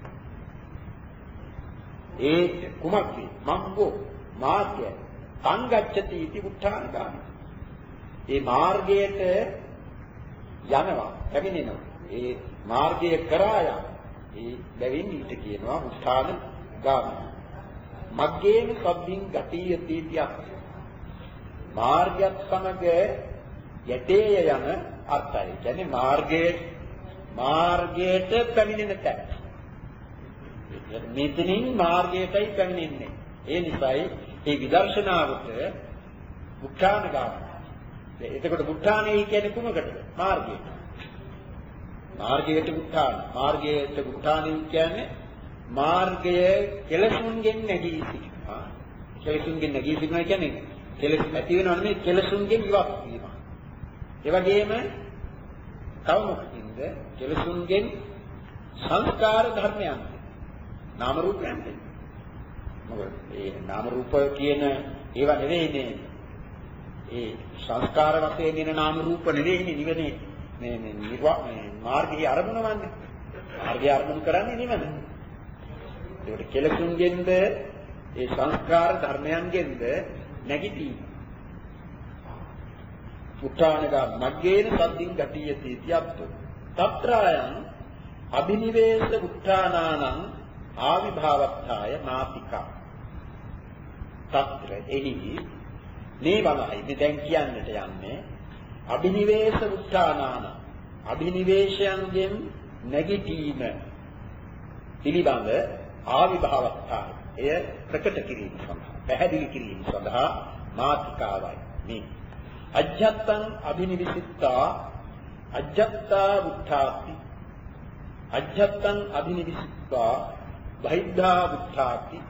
ඒ කුමක්ද මග්ගෝ මාර්ගය සංගච්ඡති इति උත්හානගාමී ඒ මාර්ගයට යනවා පැමිණෙනවා ඒ මාර්ගය කරා යන ඒ බැවින් ඊට කියනවා උත්හාන ගාමී මග්ගේන සබ්බින් ගතියති තියක් මාර්ගයත් සමග යටේය යන අර්ථය කියන්නේ මාර්ගයේ මාර්ගයට පැමිණෙන තැන මෙතනින් මාර්ගයටයි පැමිණෙන්නේ ඒ නිසායි ඒ විදර්ශනාවට උත්හාන ගාමී එතකොට උත්හානයි කියන්නේ කුමකටද මාර්ගයට මාර්ගයට උත්හාන මාර්ගයට උත්හානයි කියන්නේ මාර්ගය කෙලසුන්ගෙන් නැගී සිටිනවා කෙලසුන්ගෙන් නැගී සිටිනවා කියන්නේ කෙලස් ඇති වෙනව නෙමෙයි කෙලසුන්ගෙන් ඉවත් වීම ඒ වගේම කවමකින්ද කෙලසුන්ගෙන් සංස්කාර ධර්මයන් නාම රූපයන් මොකද ඒ නාම රූප කියන ඒවා නෙවෙයිනේ ඒ සංස්කාර වශයෙන් එන නාම රූප නෙවෙයිනේ නිවනේ මේ මේ මේ මාර්ගයේ අරමුණ වන්නේ මාර්ගය අරමුණු කරන්නේ නිවන ඒකට කෙලසුන්ගෙන්ද ඒ සංස්කාර ධර්මයන්ගෙන්ද නැගිටි උත්තානග මග්ගේන සද්දින් ගතියති තියප්තු తත්‍රායන් අබිනිවේෂ උත්තානානං ආවිභාවත්තාය නාතිකා తත්‍ර එහි මේ වලයි මේ දැන් කියන්නට යන්නේ අබිනිවේෂ උත්තානාන අබිනිවේෂයන්ගෙන් නැගිටීම පිළිබඳ ආවිභාවත්තාය එය ප්‍රකට කිරීම සඳහා පැහැදිලි කිරීම සඳහා මාතිකාවයි මේ අජ්ජත්තං අබිනිවිසිතා අජ්ජත්තා උත්ථාති අජ්ජත්තං අබිනිවිසිතා බහිද්ධා උත්ථාති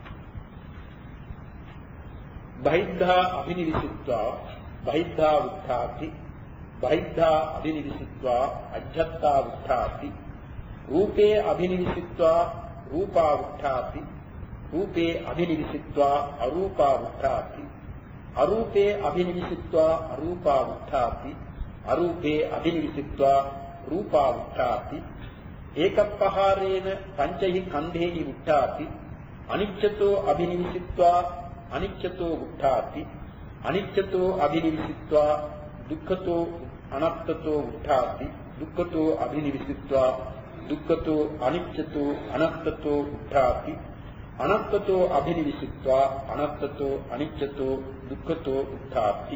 බහිද්ධා අබිනිවිසිතා බහිද්ධා උත්ථාති බහිද්ධා අබිනිවිසිතා අජ්ජත්තා උත්ථාති රූපේ අබිනිවිසිතා රූපා උත්ථාති රූපේ අබිනිවිසිत्वा අරූපා උත්ථාති අරූපේ අබිනිවිසිत्वा අරූපා උත්ථාති අරූපේ අබිනිවිසිत्वा රූපා උත්ථාති ඒකප්පහාරේන පංචහි කන්ධේහි උත්ථාති අනිච්චතෝ අබිනිවිසිत्वा අනිච්චතෝ උත්ථාති අනිච්චතෝ අබිනිවිසිत्वा දුක්ඛතෝ අනත්තතෝ උත්ථාති දුක්ඛතෝ අබිනිවිසිत्वा දුක්ඛතෝ අනිච්චතෝ අනත්තතෝ උත්ථාති අනත්තතෝ අබිනිවිසිत्वा අනත්තතෝ අනිච්චතෝ දුක්ඛතෝ උත්ථාති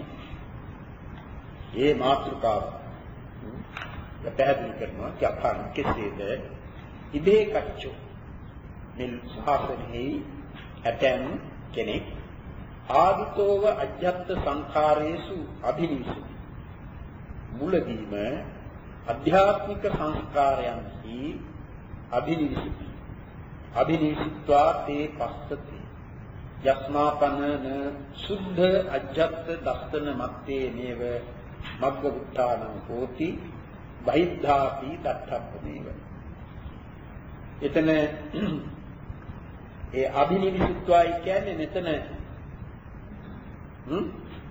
ඒ මාත්‍රකාව පැහැදිලි කරනවා කියපන් කෙසේද ඉබේ කච්චෝ මෙල් සාසනෙහි ඇතැම් කෙනෙක් ආදිතෝව අජ්ජත් සංඛාරේසු අබිනිවිසති මුලදීම අධ්‍යාත්මික සංස්කාරයන්හි අබිනිවිසති අබිනිවිසිत्वा තේ පස්සති යස්මාපනන සුද්ධ අජ්ජත් දස්සන මත්තේ නේව මග්ග උත්තානං හෝති බහිද්ධාපි දත්තප්පමේව එතන ඒ අබිනිවිසිत्वा කියන්නේ මෙතන හ්ම්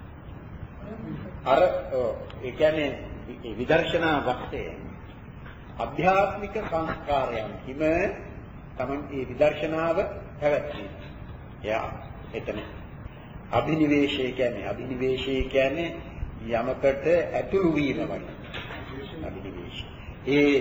අර ඒ කියන්නේ විදර්ශනා වශයෙන් අධ්‍යාත්මික සංස්කාරයන් හිම තමයි මේ විදර්ශනාව පැවැත්වීම. එයා එතන අභිනිවේෂය කියන්නේ අභිනිවේෂය කියන්නේ යමකට ඇතුළු වීම වගේ. අභිනිවේෂය. ඒ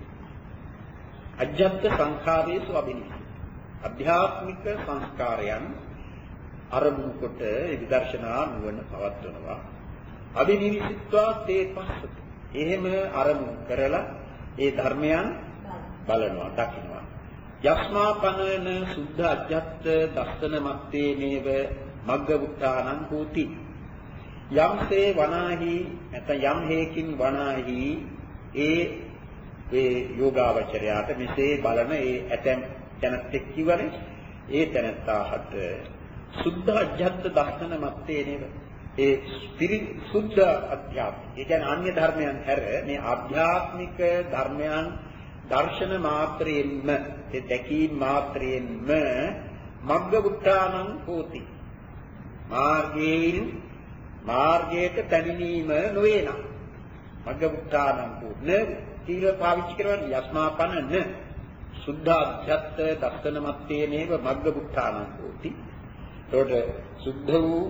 අජ්ජත් සංඛාරයේසු අභිනිවේෂය. අධ්‍යාත්මික සංස්කාරයන් අරමුණු කොට විදර්ශනා නුවණ පවත්වනවා. අභිනිවිසිत्वा තේ පස්සති. එහෙම අරමුණු කරලා ඒ ධර්මයන් බලනවා, දකිනවා. යස්මාපනන සුද්ධ අජ්ජත් දස්සන මත්තේ නේව මග්ග උත්තානං හෝති. යම්සේ වනාහි නැත්නම් යම් හේකින් වනාහි ඒ ඒ යෝගාවචරයාට මෙසේ බලන ඒ ඇතැම් තැනැත්තෙක් කිවරේ ඒ තැනැත්තාට සුද්ධ අජ්ජත් දස්සන මත්තේ නේව ඒ සුද්ධ අධ්‍යාත්මික ඒ කියන්නේ අන්‍ය ධර්මයන් හැර මේ ආධ්‍යාත්මික ධර්මයන් දර්ශන මාත්‍රයෙන්ම ඒ දැකීම මාත්‍රයෙන්ම මග්ග උත්තානං හෝති මාර්ගයෙන් මාර්ගයට පැමිණීම නොවේ නම් මග්ගමුත්තානං කුණ තීර පාවිච්චි කරවන්නේ යස්මාපන න සුද්ධාධ්‍යත්ත දස්සන මත්තේ නේව මග්ගමුත්තානං කෝටි. ඒකට සුද්ධ වූ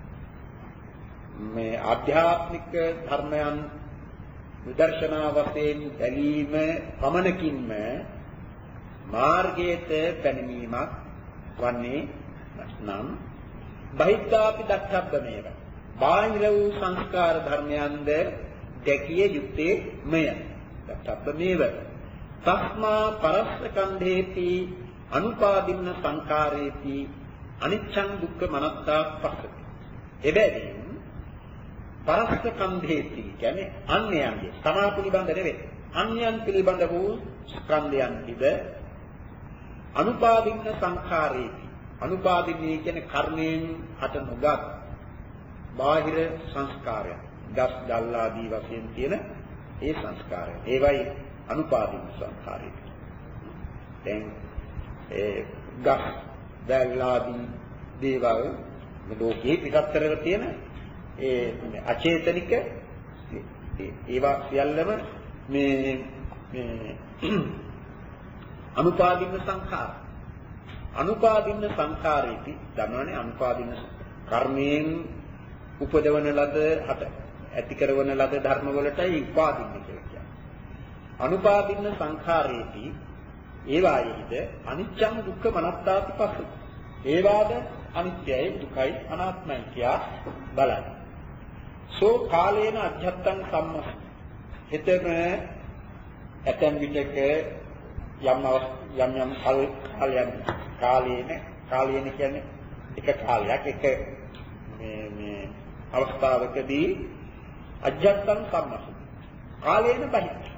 මේ ආධ්‍යාත්මික ධර්මයන් විදර්ශනා වශයෙන් බැලීම පමණකින්ම මාර්ගයට පැමිණීමක් වන්නේ නම් බහිද්ධාපි දක්ඛබ්බමේව බාහිර වූ සංස්කාර ධර්මයන්ද දැකිය යුත්තේ මෙය දක්ඛබ්බමේව තස්මා පරස්සකන්ධේති අනුපාදින්න සංකාරේති අනිච්ඡං දුක්ඛ මනස්සා පස්සති. එබැවින් පරස්සකන්ධේති කියන්නේ අන්‍යයන්ගේ තමා පිළිබඳ නෙවෙයි අන්‍යයන් පිළිබඳ වූ ස්කන්ධයන් ඉද අනුපාදින්න සංඛාරේති අනුපාදින්නේ කියන්නේ කර්මයෙන් හට නොගත් බාහිර සංස්කාරයන් දස් දල් ආදී වශයෙන් තියෙන ඒ සංස්කාරය ඒවයි අනුපාදින්න සංඛාරය. දැන් ඒ ගස් දල් ආදී දේවල් මේ ලෝකේ පිටතරක තියෙන ඒ අචේතනික ඒවා සියල්ලම මේ මේ අනුපාදින්න සංඛාර අනුපාදින්න සංඛාරේති ධනවනේ අනුපාදින්න කර්මයෙන් උපදවන ලද හට ඇති කරන ලද ධර්ම වලටයි උපාදින්න කියලා කියන්නේ. අනුපාදින්න සංඛාරේති ඒවායිද අනිච්චං දුක්ඛ මනස්තාති පස්සති. ඒවාද අනිත්‍යයි දුකයි අනාත්මයි කියා බලන්න. සෝ කාලේන අධ්‍යත්තං සම්මස්. එතන ඇතැම් විටක යම් යම් යම් කාලයන් කාලේන කාලේන කියන්නේ එක කාලයක් එක මේ මේ අවස්ථාවකදී අධ්‍යත්තං සම්මස්. කාලේන බහිද්ධා.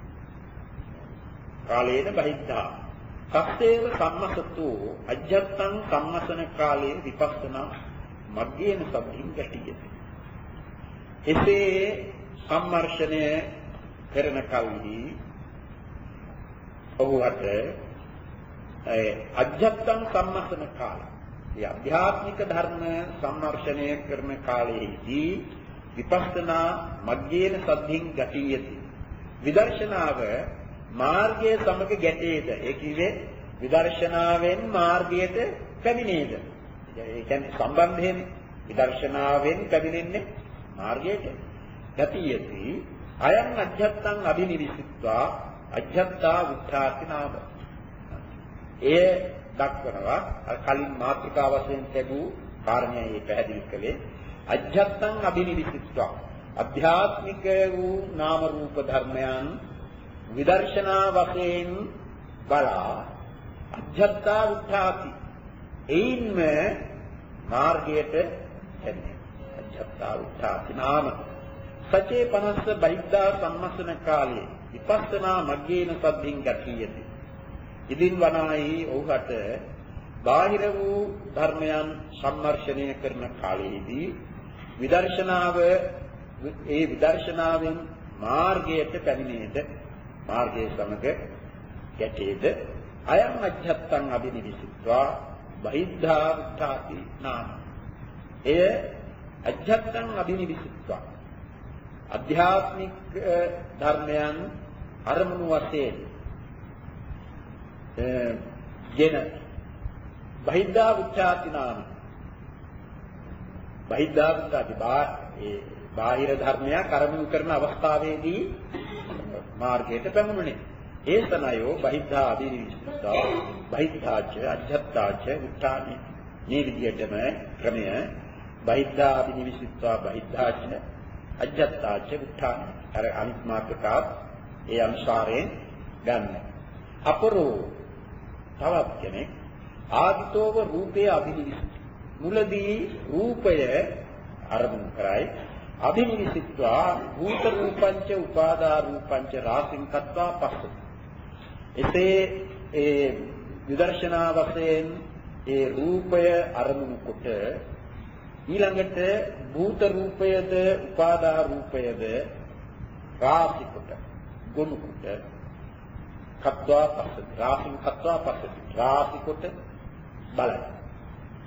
කාලේන බහිද්ධා. සත්‍යේව සම්මසතු අධ්‍යත්තං සම්මසන කාලේ විපස්සනා මග්ගේන සම්පින් ගැටිය. එසේ සම්මර්ෂණය කරන කල්හි ඔහුට ඒ අධ්‍යත්තං සම්මසන කාල. ඒ අධ්‍යාත්මික ධර්ම සම්මර්ෂණය කරන කාලයේදී විපස්සනා මග්ගේන සම්පින් ගැටියති. විදර්ශනාව මාර්ගයේ සමග ගැටේද ඒ කිව්වේ විදර්ශනාවෙන් මාර්ගයට පැමිණේද ඒ කියන්නේ සම්බන්ධයෙන් විදර්ශනාවෙන් පැමිණෙන්නේ මාර්ගයට ගතියති අයං අධ්‍යත්තං අභිනිවිසිත්වා අධ්‍යත්තා උත්ථාති නාම. එය දක්වනවා අර කලින් මාතෘකා වශයෙන් ලැබූ කාරණේ පැහැදිලි කළේ අධ්‍යත්තං අභිනිවිසිත්වා අධ්‍යාත්මික වූ නාම රූප ධර්මයන් විදර්ශනා වශයෙන් බලා අධ්‍යත්තා උත්ථාති එයින්ම මාර්ගයට එන්නේ අධ්‍යත්තා උත්ථාති නාම. සචේ පනස්ස බහිද්ධා සම්මසන කාලේ විපස්සනා මග්ගේන සද්ධින් ගැටියති. ඉදින් වනායි ඔහුට බාහිර වූ ධර්මයන් සම්මර්ෂණය කරන කාලයේදී විදර්ශනාව ඒ විදර්ශනාවෙන් මාර්ගයට පැමිණෙද මාර්ගයේ සමග ගැටේද අයං අධ්‍යත්තං අභිනිවිසිත්වා බහිද්ධා උත්ථාති නාම. එය අධ්‍යත්තං අභිනිවිසිත්වා අධ්‍යාත්මික ධර්මයන් අරමුණු වශයෙන් ගෙන බහිද්ධා උත්ථාති නාම. බහිද්ධා උත්ථාති ඒ බාහිර ධර්මයක් අරමුණු කරන අවස්ථාවේදී මාර්ගයට පැමුණුනේ. ඒ සනයෝ බහිද්ධා අභිනිවිසිතා බහිද්ධාච අධ්‍යත්තාච උත්ථානි. මේ විදිහටම ක්‍රමය බහිද්ධා අභිනිවිසිතා බහිද්ධාච අධ්‍යත්තාච උත්ථානි. අර අනිත් මාර්ගකාත් ඒ අනුසාරයෙන් ගන්න. අපරෝ තවත් කෙනෙක් ආදිතෝව රූපේ අභිනිවිසිත. මුලදී රූපය අරමුණු කරයි අභිනිවිසිත්වා භූත රූපංච උපාදා රූපංච රාසින් කତ୍වා පස්සති. එසේ ඒ විදර්ශනා වශයෙන් ඒ රූපය අරමුණු කොට ඊළඟට භූත රූපයද උපාදා රූපයද රාසි කොට ගොනු කොට කତ୍වා පස්සති. රාසින් කତ୍වා පස්සති. රාසි කොට බලයි.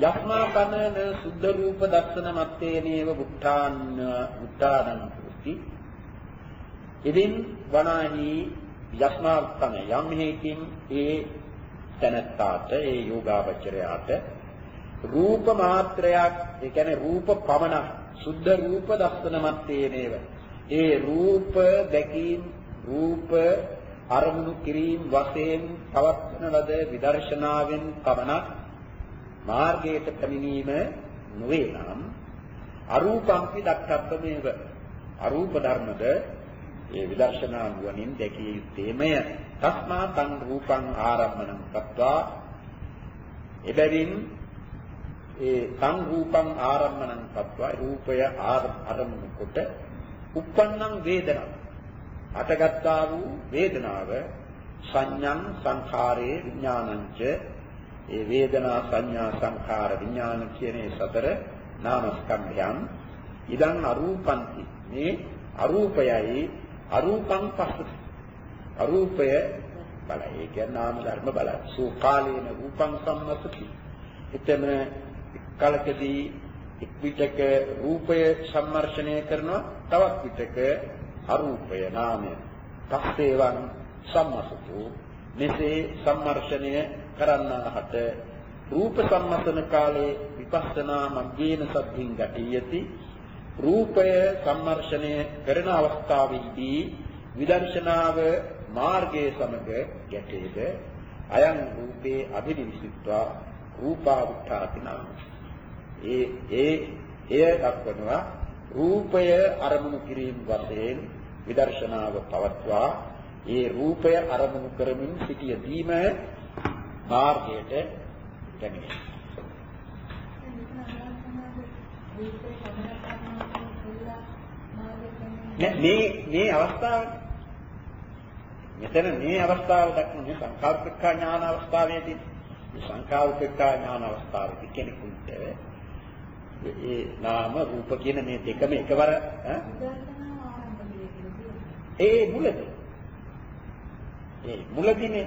යස්මා කනන සුද්ධ රූප දර්ශන මත්තේනේව බුද්ධාන් බුද්ධානං කුති ඉදින් වනාහි යස්මා කන යම් හේකින් ඒ තනත්තාට ඒ යෝගාවචරයාට රූප මාත්‍රයක් ඒ කියන්නේ රූප පමණක් සුද්ධ රූප දර්ශන මත්තේනේව ඒ රූප දැකීම රූප අරමුණු කිරීම වශයෙන් පවත්වන ලද විදර්ශනාවෙන් පමණක් මාර්ගයට පැමිණීම නොවේ නම් අරූපම්පි දක්ඛත්තමේව අරූප ධර්මද ඒ විදර්ශනා නුවණින් දැකිය යුත්තේමය. තස්මා තං රූපං ආරම්මණං කତ୍වා එබැවින් ඒ තං රූපං ආරම්මණං කତ୍වා රූපය ආරම්මන කොට උප්පන්නං වේදනා අටගත්තා වූ වේදනාව සංඥං සංඛාරේ විඥානංච ඒ වේදනා සංඥා සංඛාර විඥාන කියන මේ සතර නාමස්කන්ධයන් ඉදන් අරූපන්ති මේ අරූපයයි අරූපං පස්සති අරූපය බලයි ඒ කියන්නේ නාම ධර්ම බලයි සූකාලේන රූපං සම්මතති එතන කලකදී එක් විටක රූපය සම්මර්ෂණය කරනවා තවත් විටක අරූපය නාමය පස්සේවන් සම්මසතු මෙසේ සම්මර්ෂණය කරන්නාහට රූප සම්මතන කාලේ විපස්සනා මග්ගේන සද්ධින් ගැටියති රූපය සම්මර්ෂණය කරන අවස්ථාවේදී විදර්ශනාව මාර්ගයේ සමග ගැටේද අයං රූපේ අභිනිවිසිත්වා රූපාවුත්ථාති නාම ඒ ඒ එය දක්වනවා රූපය අරමුණු කිරීම වශයෙන් විදර්ශනාව පවත්වා ඒ රූපය අරමුණු කරමින් සිටියදීම මාර්ගයට පැමිණේ. මේ මේ අවස්ථාව මෙතන මේ අවස්ථාව දක්වන්නේ සංකල්පිකා ඥාන අවස්ථාවේදී සංකල්පිකා ඥාන අවස්ථාවේදී කෙනෙකුට ඒ නාම රූප කියන මේ දෙකම එකවර ඒ මුලදී ඒ මුලදීනේ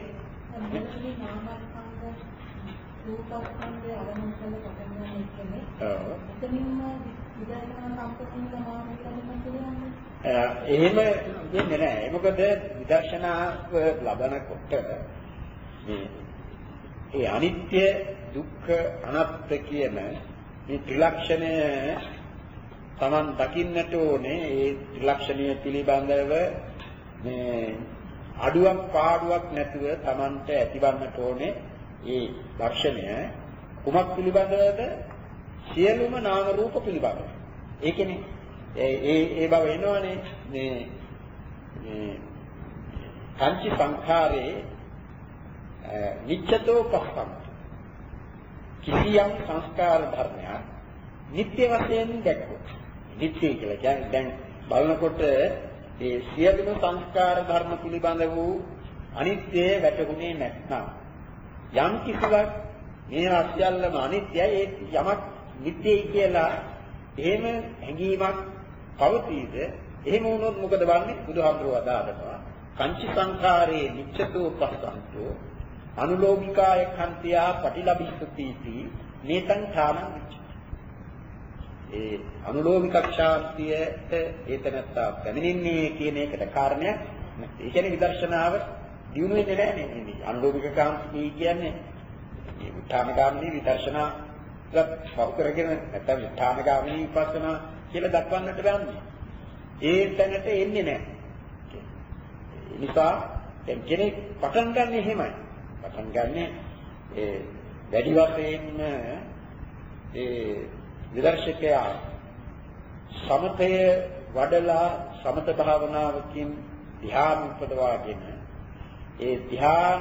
රූපස්කන්ධය ආරම්භ කළ පටන් ගන්න එකනේ. ඔව්. එතනින්ම විදර්ශනා සම්පූර්ණ සමාධිය කරගන්න පුළුවන්ද? එහෙම දෙන්නේ නැහැ. මොකද විදර්ශනාව ලබනකොට මේ ඒ අනිත්‍ය දුක්ඛ අනාත්ම කියන මේ ත්‍රිලක්ෂණය Taman දකින්නට ඕනේ. ඒ ත්‍රිලක්ෂණය පිළිබඳව මේ අඩුවක් පාඩුවක් නැතුව Tamanට ඇතිවන්නට ඕනේ. ඒ ලක්ෂණය කුමක් පිළිබඳවද? සියලුම නාම රූප පිළිබඳව. ඒ කියන්නේ ඒ ඒ ඒ බව එනවනේ මේ මේ කාංචි සංඛාරේ නිච්ඡතෝ පස්සම් කිසියම් සංස්කාර ධර්මයක් නිත්‍ය වශයෙන් දැක්කොත් නිත්‍ය කියලා කියන්නේ දැන් බලනකොට ඒ සියලුම සංස්කාර ධර්ම පිළිබඳ වූ අනිත්‍ය වැටහුනේ නැත්නම් යම් කිසිවක් මේ සියල්ලම අනිත්‍යයි ඒ යමක් නිට්ටයයි කියලා එහෙම හැඟීමක් පවතීද එහෙම වුණොත් මොකද වන්නේ? බුදුහාමුදුරුවෝ අදාළනවා කංචි සංඛාරේ නිච්ඡතෝ පස්සන්තෝ අනුලෝමිකාය කන්තියා පටිලබිස්සතිති නේතං ථානං විච්ඡති. ඒ අනුලෝමික ක්ෂාන්තියට ඒතනත්තා පැමිණෙන්නේ කියන එකට කාරණයක් නැත්නම් ඒ කියන්නේ විදර්ශනාව දිනු වෙන්නේ නැහැ නේ මේ අනුලෝමික කාන්ති කියන්නේ මේ උත්තානගාමී විදර්ශනා පව කරගෙන නැත්නම් උත්තානගාමී විපස්සනා කියලා දක්වන්නට බෑන්නේ. ඒ තැනට එන්නේ නැහැ. ඒ නිසා දැන් කෙනෙක් පටන් ගන්න එහෙමයි. පටන් ගන්න ඒ වැඩි වශයෙන්ම ඒ විදර්ශකයා සමතය වඩලා සමත භාවනාවකින් ධ්‍යාන උපදවාගෙන ඒ ධ්‍යාන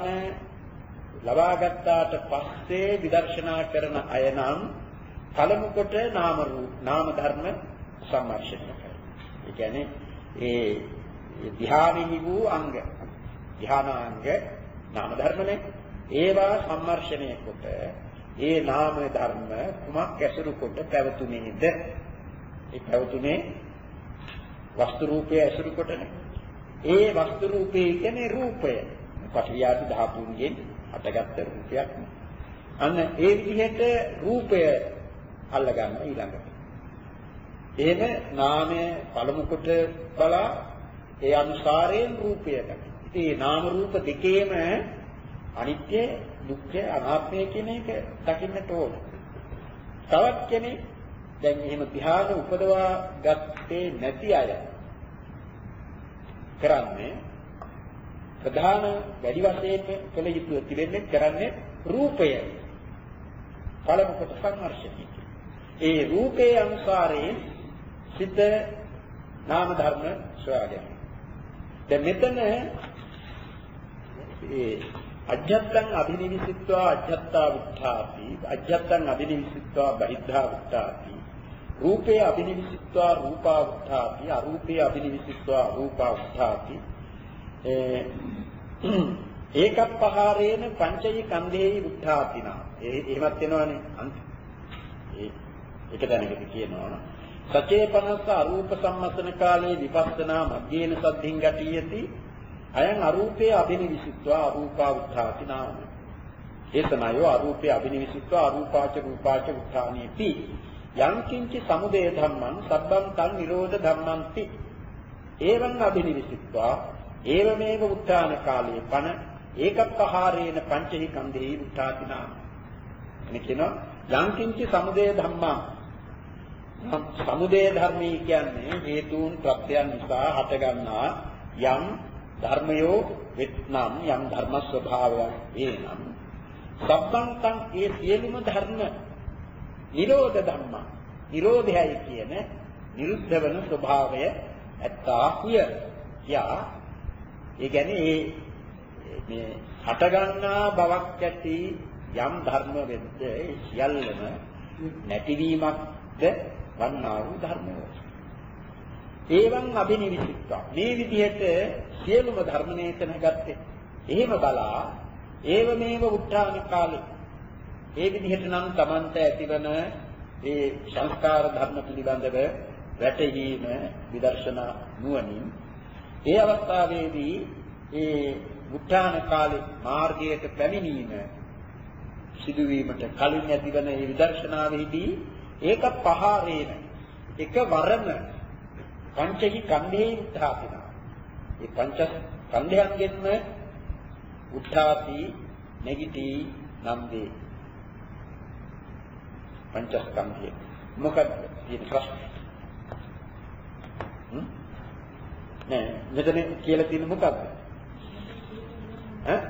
ලබා ගත්තාට පස්සේ විදර්ශනා කරන අය නම් පළමු කොට නාම රූප නාම ධර්ම සම්මර්ෂණය කරනවා. ඒ කියන්නේ ඒ ධ්‍යානෙහි වූ අංග ධ්‍යානාංග නාම ධර්මනේ ඒවා සම්මර්ෂණය කොට ඒ නාම ධර්ම කුමක් ඇසුරු කොට පැවතුනේද? ඒ පැවතුනේ වස්තු රූපය ඇසුරු කොටනේ. ඒ වස්තු රූපේ කියන්නේ රූපය. පටිවිආදී ධාතුන්ගෙන් හටගත්ත රූපයක්. අන්න ඒ විදිහට රූපය අල්ල ගන්න ඊළඟට. එහෙම නාමය පළමු කොට බලා ඒ අනුසාරයෙන් රූපයට. ඉතින් මේ නාම රූප දෙකේම අනිත්‍ය, දුක්ඛ, අනාත්මය කියන එක දකින්නට ඕන. තවත් කෙනෙක් දැන් එහෙම ධ්‍යාන උපදවා ගත්තේ නැති අය කරන්නේ ප්‍රධාන වැඩි වශයෙන් කළ යුතු තිබෙන්නේ කරන්නේ රූපය පළමු කොට සංවර්ෂණය. ඒ රූපයේ අනුසාරයෙන් සිත නාම ධර්ම සොයාගෙන. දැන් මෙතන ඒ අජ්ජත්තං අභිනිවිසිත්වා අජ්ජත්තා උත්ථාති අජ්ජත්තං අභිනිවිසිත්වා බහිද්ධා උත්ථාති රූපේ අභිනිවිසිත්වා රූපා උත්ථාති අරූපේ අභිනිවිසිත්වා අරූපා උත්ථාති ඒකප්පහාරේන පංචෛ කන්දේහි උත්ථාතිනා. ඒ එහෙමත් වෙනවනේ අන්ත ඒ එක දැනකට කියනවා සචේපනස්ස අරූප සම්මතන කාලේ විපස්සනා මග්ගේන සද්ධින් ගැටියති අයං අරූපේ අභිනිවිසිත්වා අරූපා උත්ථාති නාම. ඒතනයෝ අරූපේ අභිනිවිසිත්වා අරූපාච රූපාච උත්ථානීති යං කිංචි සමුදය ධම්මං සබ්බං තං නිරෝධ ධම්මන්ති එවං අභිනිවිසිත්වා ඒවමේව උත්ථාන කාලේ පන ඒකප්පහාරේන පංචහි කන්දේහි උත්ථාති නාම. එනේ කියනවා යං කිංචි සමුදය ධම්මං සමුදය ධර්මී කියන්නේ හේතුන් ප්‍රත්‍යයන් නිසා හටගන්නා යම් ධර්මයෝ වෙත්නම් යම් ධර්ම ස්වභාවයක් එනම් සබ්බං තං ඒ සියලුම ධර්ම නිරෝධ ධම්ම නිරෝධයයි කියන නිරුද්ධ වන ස්වභාවය ඇත්තාහුය. යා ඒ කියන්නේ මේ හටගන්නා බවක් ඇති යම් ධර්ම වෙද්ද ඒ සියල්ලම නැතිවීමක්ද වන්නා වූ ධර්මය. ඒවන් අභිනිවිසිත්වා මේ විදිහට සියලුම ධර්ම නේතන ගත්තේ. එහෙම බලා ඒවමේව උත්ථාන කාලේ ඒ විදිහට නම් Tamanta ඇතිවන ඒ සංස්කාර ධර්ම පිළිබඳව වැටහීම විදර්ශනා නුවණින් ඒ අවස්ථාවේදී ඒ උත්ථාන කාලේ මාර්ගයට පැමිණීම සිදුවීමට කලින් ඇතිවන ඒ විදර්ශනාවේදී ඒක පහාරේන එකවරම පංචහි කන්දේ උත්ථාපිනා. මේ පංච කන්දයන්ගෙන්ම උත්ථාපි නැගිටි නම් වේ. පංචස්කන්ධය මොකක්ද කියන ප්‍රශ්නේ? හ්ම් නෑ මෙතන කියලා තියෙන මොකක්ද? ඈ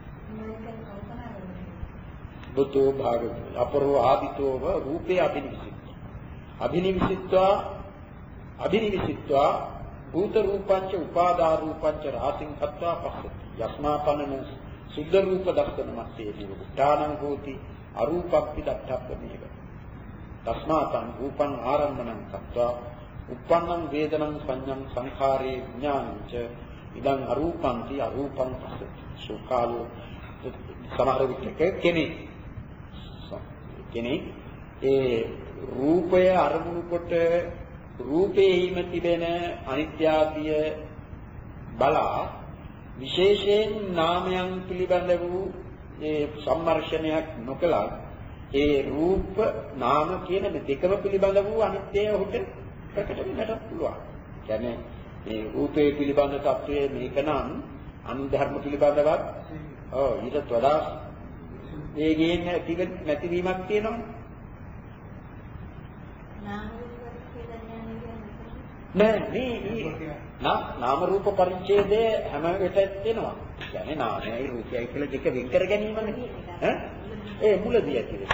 බුතෝ භාග අපරෝ ආදිතෝව රූපේ අභිනිවිසිත අභිනිවිසිත්වා අභිනිවිසිත්වා භූත රූපංච උපාදා රූපංච රාසින් කତ୍වා පස්සති යස්මාපනන සුද්ධ රූප දස්සන මැත්තේ නිරුද්ධානං හෝති අරූපක්ති දත්තප්පමේව තස්මාතං රූපං ආරම්මණං කତ୍වා උප්පන්නං වේදනං සංඤං සංඛාරේ විඥානංච ඉදං අරූපංති අරූපං පස්සති සෝකාලෝ සමහර විටක කෙනෙක් කෙනෙක් ඒ රූපය අරමුණු කොට රූපේහිම තිබෙන අනිත්‍යාදිය බලා විශේෂයෙන් නාමයන් පිළිබඳ වූ ඒ සම්මර්ෂණයක් නොකළා ඒ රූප නාම කියන මේ දෙකම පිළිබඳ වූ අනිත්‍යය ඔහුට ප්‍රකට වෙන්නට පුළුවන්. කියන්නේ මේ රූපේ පිළිබඳ තත්වයේ මේක නම් අනුධර්ම පිළිබඳවත් ඔව් ඊට වඩා වේගයෙන් නැතිවීමක් තියෙනවා. නෑ මේ නාම රූප පරිච්ඡේදය හැම වෙලට තියෙනවා. කියන්නේ නාමයයි රූපයයි කියලා දෙක වෙන් කර ගැනීමනේ. ඈ ඒ මුලදී ඇතිවේ.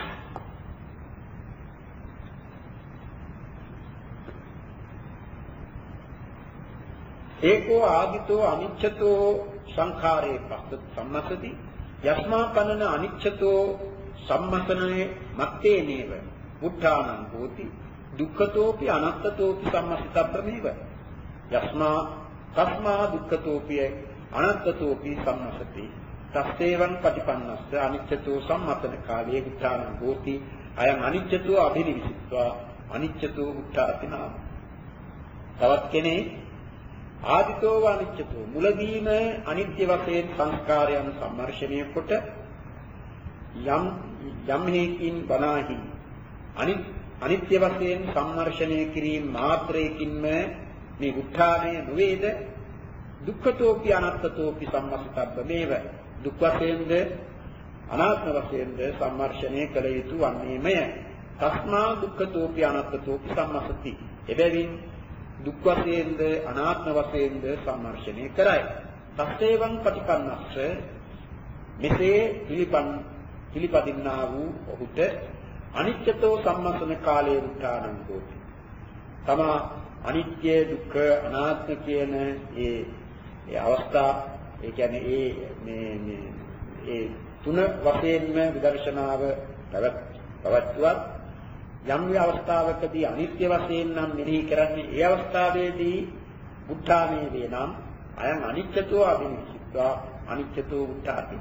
ඒකෝ ආදිතෝ අනිච්චතෝ සංඛාරේ පස්ස සම්මසති යස්මා පනන අනිච්චතෝ සම්මසනේ මත්තේ නේව උත්ථානං හෝති දුක්ඛතෝපි අනත්තතෝපි සම්මසිතබ්බමේව යස්මා තස්මා දුක්ඛතෝපි අනත්තතෝපි සම්මසති තස්සේවං පටිපන්නස්ස අනිච්චතෝ සම්මතන කාලේ උත්ථානං හෝති අයං අනිච්චතෝ අභිනිවිසිත්වා අනිච්චතෝ උත්ථාතිනා. තවත් කෙනෙක් ආදිතෝ අනිච්චතෝ මුලදීම අනිත්‍ය වශයෙන් සංස්කාරයන් සම්මර්ෂණය කොට යම් යම් හේකින් වනාහි අනිත් අනිත්‍ය වශයෙන් සම්මර්ෂණය කිරීම මාත්‍රයකින්ම මේ උත්ථානය නොවේද දුක්ඛතෝපි අනාත්තතෝපි සම්මසිතබ්බ මේව දුක් වශයෙන්ද අනාත්ම වශයෙන්ද සම්මර්ෂණය කළ යුතු වන්නේමය. තස්මා දුක්ඛතෝපි අනාත්තතෝපි සම්මසති. එබැවින් දුක් වශයෙන්ද අනාත්ම වශයෙන්ද සම්මර්ෂණය කරයි. තස්සේවං පටිපන්නස්ස මෙසේ පිළිපන් පිළිපදින්නා වූ ඔහුට අනිත්‍යතෝ සම්මසන කාලයේ උත්තානං හෝති. තමා අනිත්‍ය දුක්ඛ අනාත්ම කියන ඒ ඒ අවස්ථා ඒ කියන්නේ ඒ මේ මේ ඒ තුන වශයෙන්ම විදර්ශනාව පවත්වුවත් යම් අවස්ථාවකදී අනිත්‍ය වශයෙන් නම් මෙහි කරන්නේ ඒ අවස්ථාවේදී උත්තානේ වේනම් අයං අනිත්‍යතෝ අභිනිෂ්ඨා අනිත්‍යතෝ උත්තාති.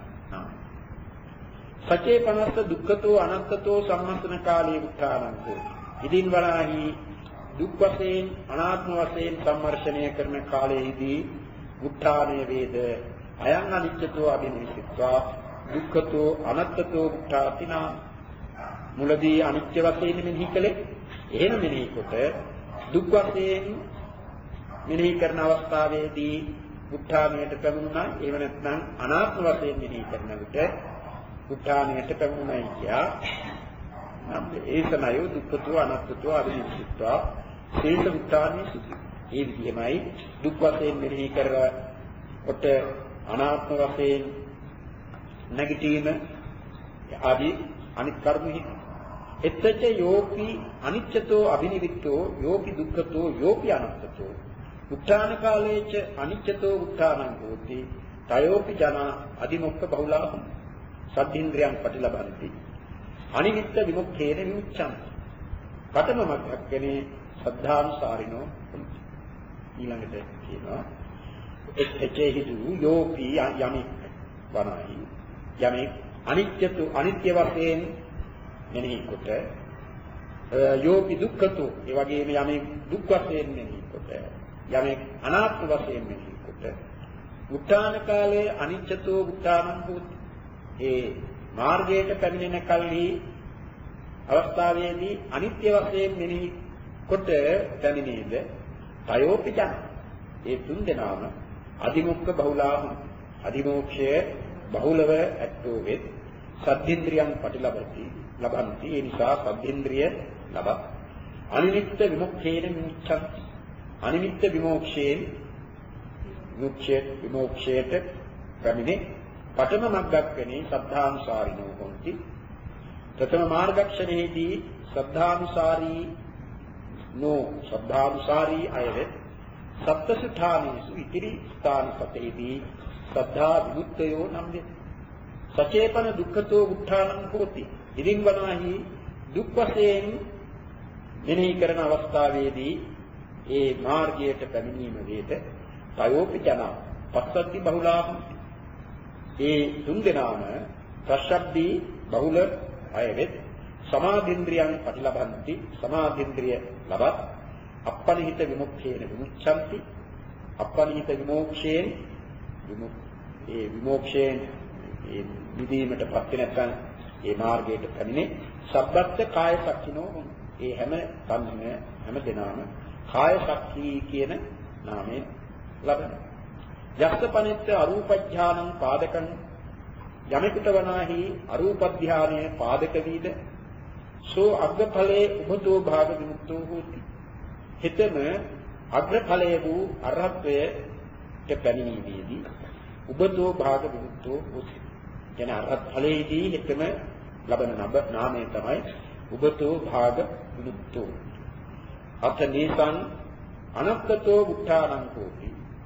සචේපනස්ස දුක්ඛතෝ අනත්තතෝ සම්මස්තන කාලේ උත්තානං හෝති. ඉදින් වරාහි දුක් වශයෙන් අනාත්ම වශයෙන් සම්මර්ෂණය කරන කාලයේදී උත්තානේ වේද අයං අනිත්‍යතෝ අභිනිෂ්ඨා දුක්ඛතෝ අනත්තතෝ උත්තාතිනා. මුලදී අනිත්‍ය වශයෙන් මෙහි කලේ එහෙම මෙහි කොට දුක් වශයෙන් මෙහි කරන අවස්ථාවේදී උත්තානයට පැමුණා. එහෙම නැත්නම් අනාත්ම වශයෙන් මෙහි කරන විට උත්තානයට පැමුණයි කියා නම් ඒසනයෝ දුක්ඛතෝ අනාත්මතෝ අවිනිශ්චිතවා ශේෂ උත්තානේ සුති. ඒ විදිහමයි දුක් වශයෙන් මෙහි කරකොට අනාත්ම වශයෙන් නැගිටීම ආදී අනිත් කර්මෙහි එත්තච යෝපි අනිච්චතෝ අවිනිවිත්තෝ යෝපි දුක්ඛතෝ යෝපි අනාත්මතෝ උත්තාන කාලේච අනිච්චතෝ උත්තානං හෝති තයෝපි ජන අදිමොක්ඛ බහුලා සද්ධින්ද්‍රයන් පටිලබන්ති අනිමිත්ත විමුක්ඛේන විමුච්ඡං කතම මග්ගක්කනේ සද්ධානුසාරිනෝ ඊළඟට කියනවා එච්චේ හිතු යෝපි යමික් වනාහි යමික් අනිත්‍යතු අනිත්‍ය වශයෙන් මෙනෙහි කොට යෝපි දුක්ඛතු ඒ වගේම යමික් දුක් වශයෙන් මෙනෙහි කොට යමික් අනාත්ම වශයෙන් මෙනෙහි කොට උත්තාන කාලයේ අනිත්‍යතෝ උත්තානං හෝති. ඒ මාර්ගයට පැමිණෙන කල්හි අවස්ථාවේදී අනිත්‍ය වශයෙන් මෙනෙහි කොට පැමිණේද තයෝපි ජන ඒ තුන් දෙනාම අදිමුක්ඛ බහුලාම අදිමෝක්ෂය බහුලව ඇත්තෝ වෙත් සද්ධින්ද්‍රියන් පටිලබති ලබන්ති. ඒ නිසා සද්ධින්ද්‍රිය ලබ අනිමිත්ත විමුක්ඛේන විමුච්ඡං අනිමිත්ත විමෝක්ෂයෙන් විමුක්ෂේ විමෝක්ෂයට පැමිණේ පඨම මග්ගක්කනේ සද්ධානුසාරිනෝ හොಂತಿ. ප්‍රථම මාර්ගක්ෂණයේදී සද්ධානුසාරී නෝ සද්ධානුසාරී අයවෙත් සත්ත්‍සඨානේසු ඉතිරි ස්ථාන සතේදී සද්ධා විමුක්තයෝ නම් වේ. සචේපන දුක්ඛතෝ උත්ථානං හෝති. ඉදින් වනාහි දුක් වශයෙන් මෙනෙහි කරන අවස්ථාවේදී ඒ මාර්ගයට පැමිණීම වේද තයෝපි ජන පස්සද්ධි බහුලාම ඒ තුන් දෙනාම ප්‍රශබ්දී බහුල අයවෙත් සමාධින්ද්‍රියන් පටිලබන්ති සමාධින්ද්‍රිය ලබත් අපනිහිත විමුක්ඛේන විමුච්ඡanti අපනිහිත විමෝක්ෂයෙන් විමුක් ඒ විමෝක්ෂයෙන් ඒ නිදීමට පත් නැත්නම් ඒ මාර්ගයට පැමිණේ සබ්බත් කාය සක්ඛිනෝ ඒ හැම තන්ම හැම දෙනාම කාය සක්ඛී කියන නාමයෙන් ලබන යස්සපනිත්ත අරූපඥානං පාදකං යමෙකුට වනාහි අරූප ධානයේ පාදක වීද සෝ අග්‍රඵලයේ උපතෝ භාග විමුක්තෝ හෝති. හිතම අග්‍රඵලයේ වූ අරහත්වයට පැමිණීමේදී උපතෝ භාග විමුක්තෝ හෝති. කියන අරහත් ඵලයේදී හිතම ලබන නාමය තමයි උපතෝ භාග විමුක්තෝ. අතනීසං අනත්තතෝ උත්ථානං හෝති.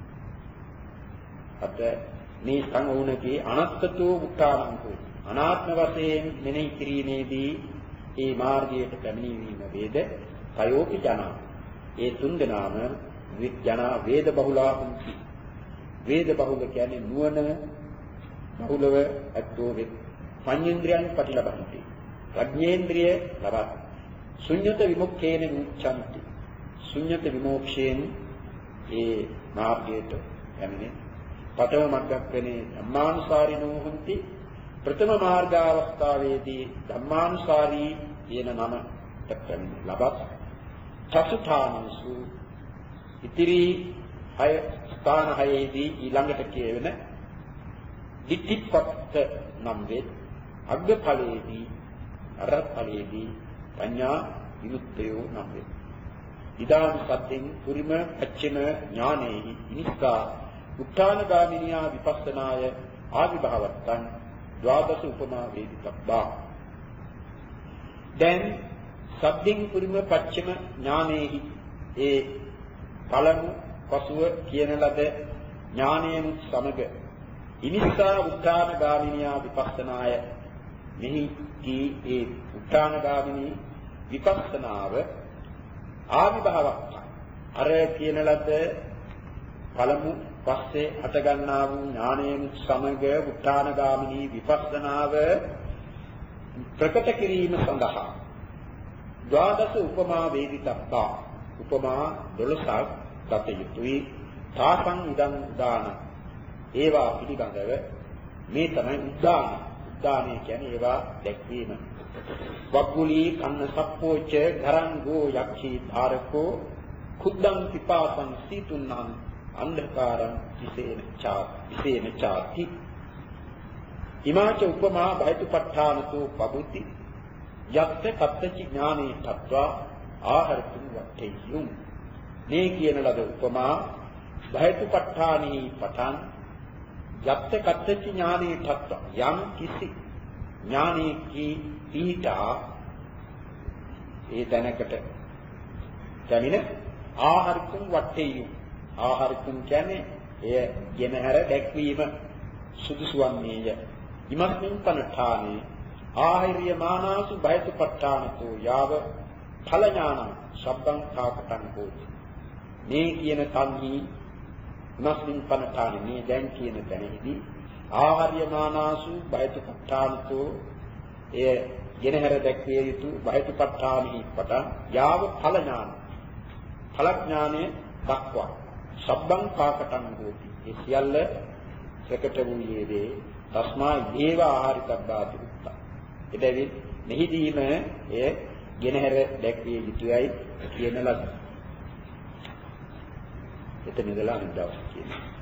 අත මේ සංගුණකේ අනත්තතෝ උත්ථානං හෝති. අනාත්ම වශයෙන් මෙනෙහි කිරීමේදී ඒ මාර්ගයට පැමිණීම වේද තයෝපි ජන ඒ තුන් දෙනාම විඥාන වේද බහුලා හොಂತಿ. වේද බහුල කියන්නේ නුවණ බහුලව ඇත්තෝ වේ. පඤ්චේන්ද්‍රයන් පටිලබන්ති. ප්‍රඥේන්ද්‍රිය ලබත් ශුන්්‍යත විමුක්ඛේන විමුච්ඡanti. ශුන්්‍යත විමෝක්ෂයෙන් ඒ මාර්ගයට පැමිණේ. පඨම මග්ගක්කනේ ධම්මානුසාරිනෝ හොಂತಿ. ප්‍රථම මාර්ගාවස්ථාවේදී ධම්මානුසාරී කියන නමට ලබත් චතුථානසු ඉතිරි හය ස්ථාන හයේදී ඊළඟට කියවෙන ditthිපත්ත නම් වේ අග්ග ඵලයේදී අරහත් ඵලයේදී පඤ්ඤා විමුක්තයෝ නම් වේ. ඉදාන සත්‍යෙන් පුරිම පච්චිම ඥානෙහි ඉනිස්සා උත්තානගාමිනියා විපස්සනාය ආවිභාවත්තං ද්වාදස උපමා වේදිතබ්බා. දැන් සත්‍යෙන් පුරිම පච්චිම ඥානෙහි ඒ පළමු පසුව කියන ලද ඥානයෙන් සමග ඉනිස්සා උත්තානගාමිනියා විපස්සනාය මෙහි කී ඒ උත්තානගාමිනී විපස්සනාව ආවිභාවක් අර කියන ලද පළමු පස්සේ හට ගන්නා වූ ඥානයෙන් සමග උත්තානගාමිනී විපස්සනාව ප්‍රකට කිරීම සඳහා ද්වාදස උපමා වේදිතබ්බා උපමා දොළොසක් ගත යුතුයි. තාසං ඉදං උදාන ඒවා පිළිබඳව මේ තමයි උදාන. උදානය කියන්නේ ඒවා දැක්වීම. වග්ගුලී කන්න සප්පෝච ගරංගෝ යක්ඛී ධාරකෝ කුද්දං පිපාසං සීතුන්නං අන්ධකාරං විසේන චා විසේන චාති ඉමාච උපමා බයිතුපත්ඨානතු පබුති යත්ත කත්තච ඥානේ තත්වා ආහාරතුන් වට්ඨේයුම්. මේ කියන ලද උපමා බයිතුපත්ඨානෙහි පඨන් යත්ත කත්තච ඥානේ තත්වා යම් කිසි ඥානේකී පීඨා ඒ තැනකට දැමින ආහාරතුන් වට්ඨේයුම්. ආහාරතුන් කියන්නේ එය ගෙනහැර දැක්වීම සුදුසු වන්නේය. ඉමස්මින් පනඨානේ ආහිරිය මානාසු බයතුපත්ඨානතෝ යාව ඵල ඥානං සබ්බං කාපටං හෝති. මේ කියන තන්හි ඉමස්මින් පනඨානේ මේ දැන් කියන තැනෙහිදී ආහිරිය මානාසු බයතුපත්ඨානතෝ එය ගෙනහැර දැක්විය යුතු බයතුපත්ඨානෙහි පටන් යාව ඵල ඥාන ඵල ඥානය දක්වා සබ්බං කාපටං හෝති. ඒ සියල්ල ප්‍රකට වූයේ වේ තස්මා ඒව ආහාරිතබ්බාති උත්තා. එබැවින් මෙහිදීම එය ගෙනහැර දැක්විය යුතුයයි කියන ලද. එතන ඉඳලා අනිත් දවස් කියනවා.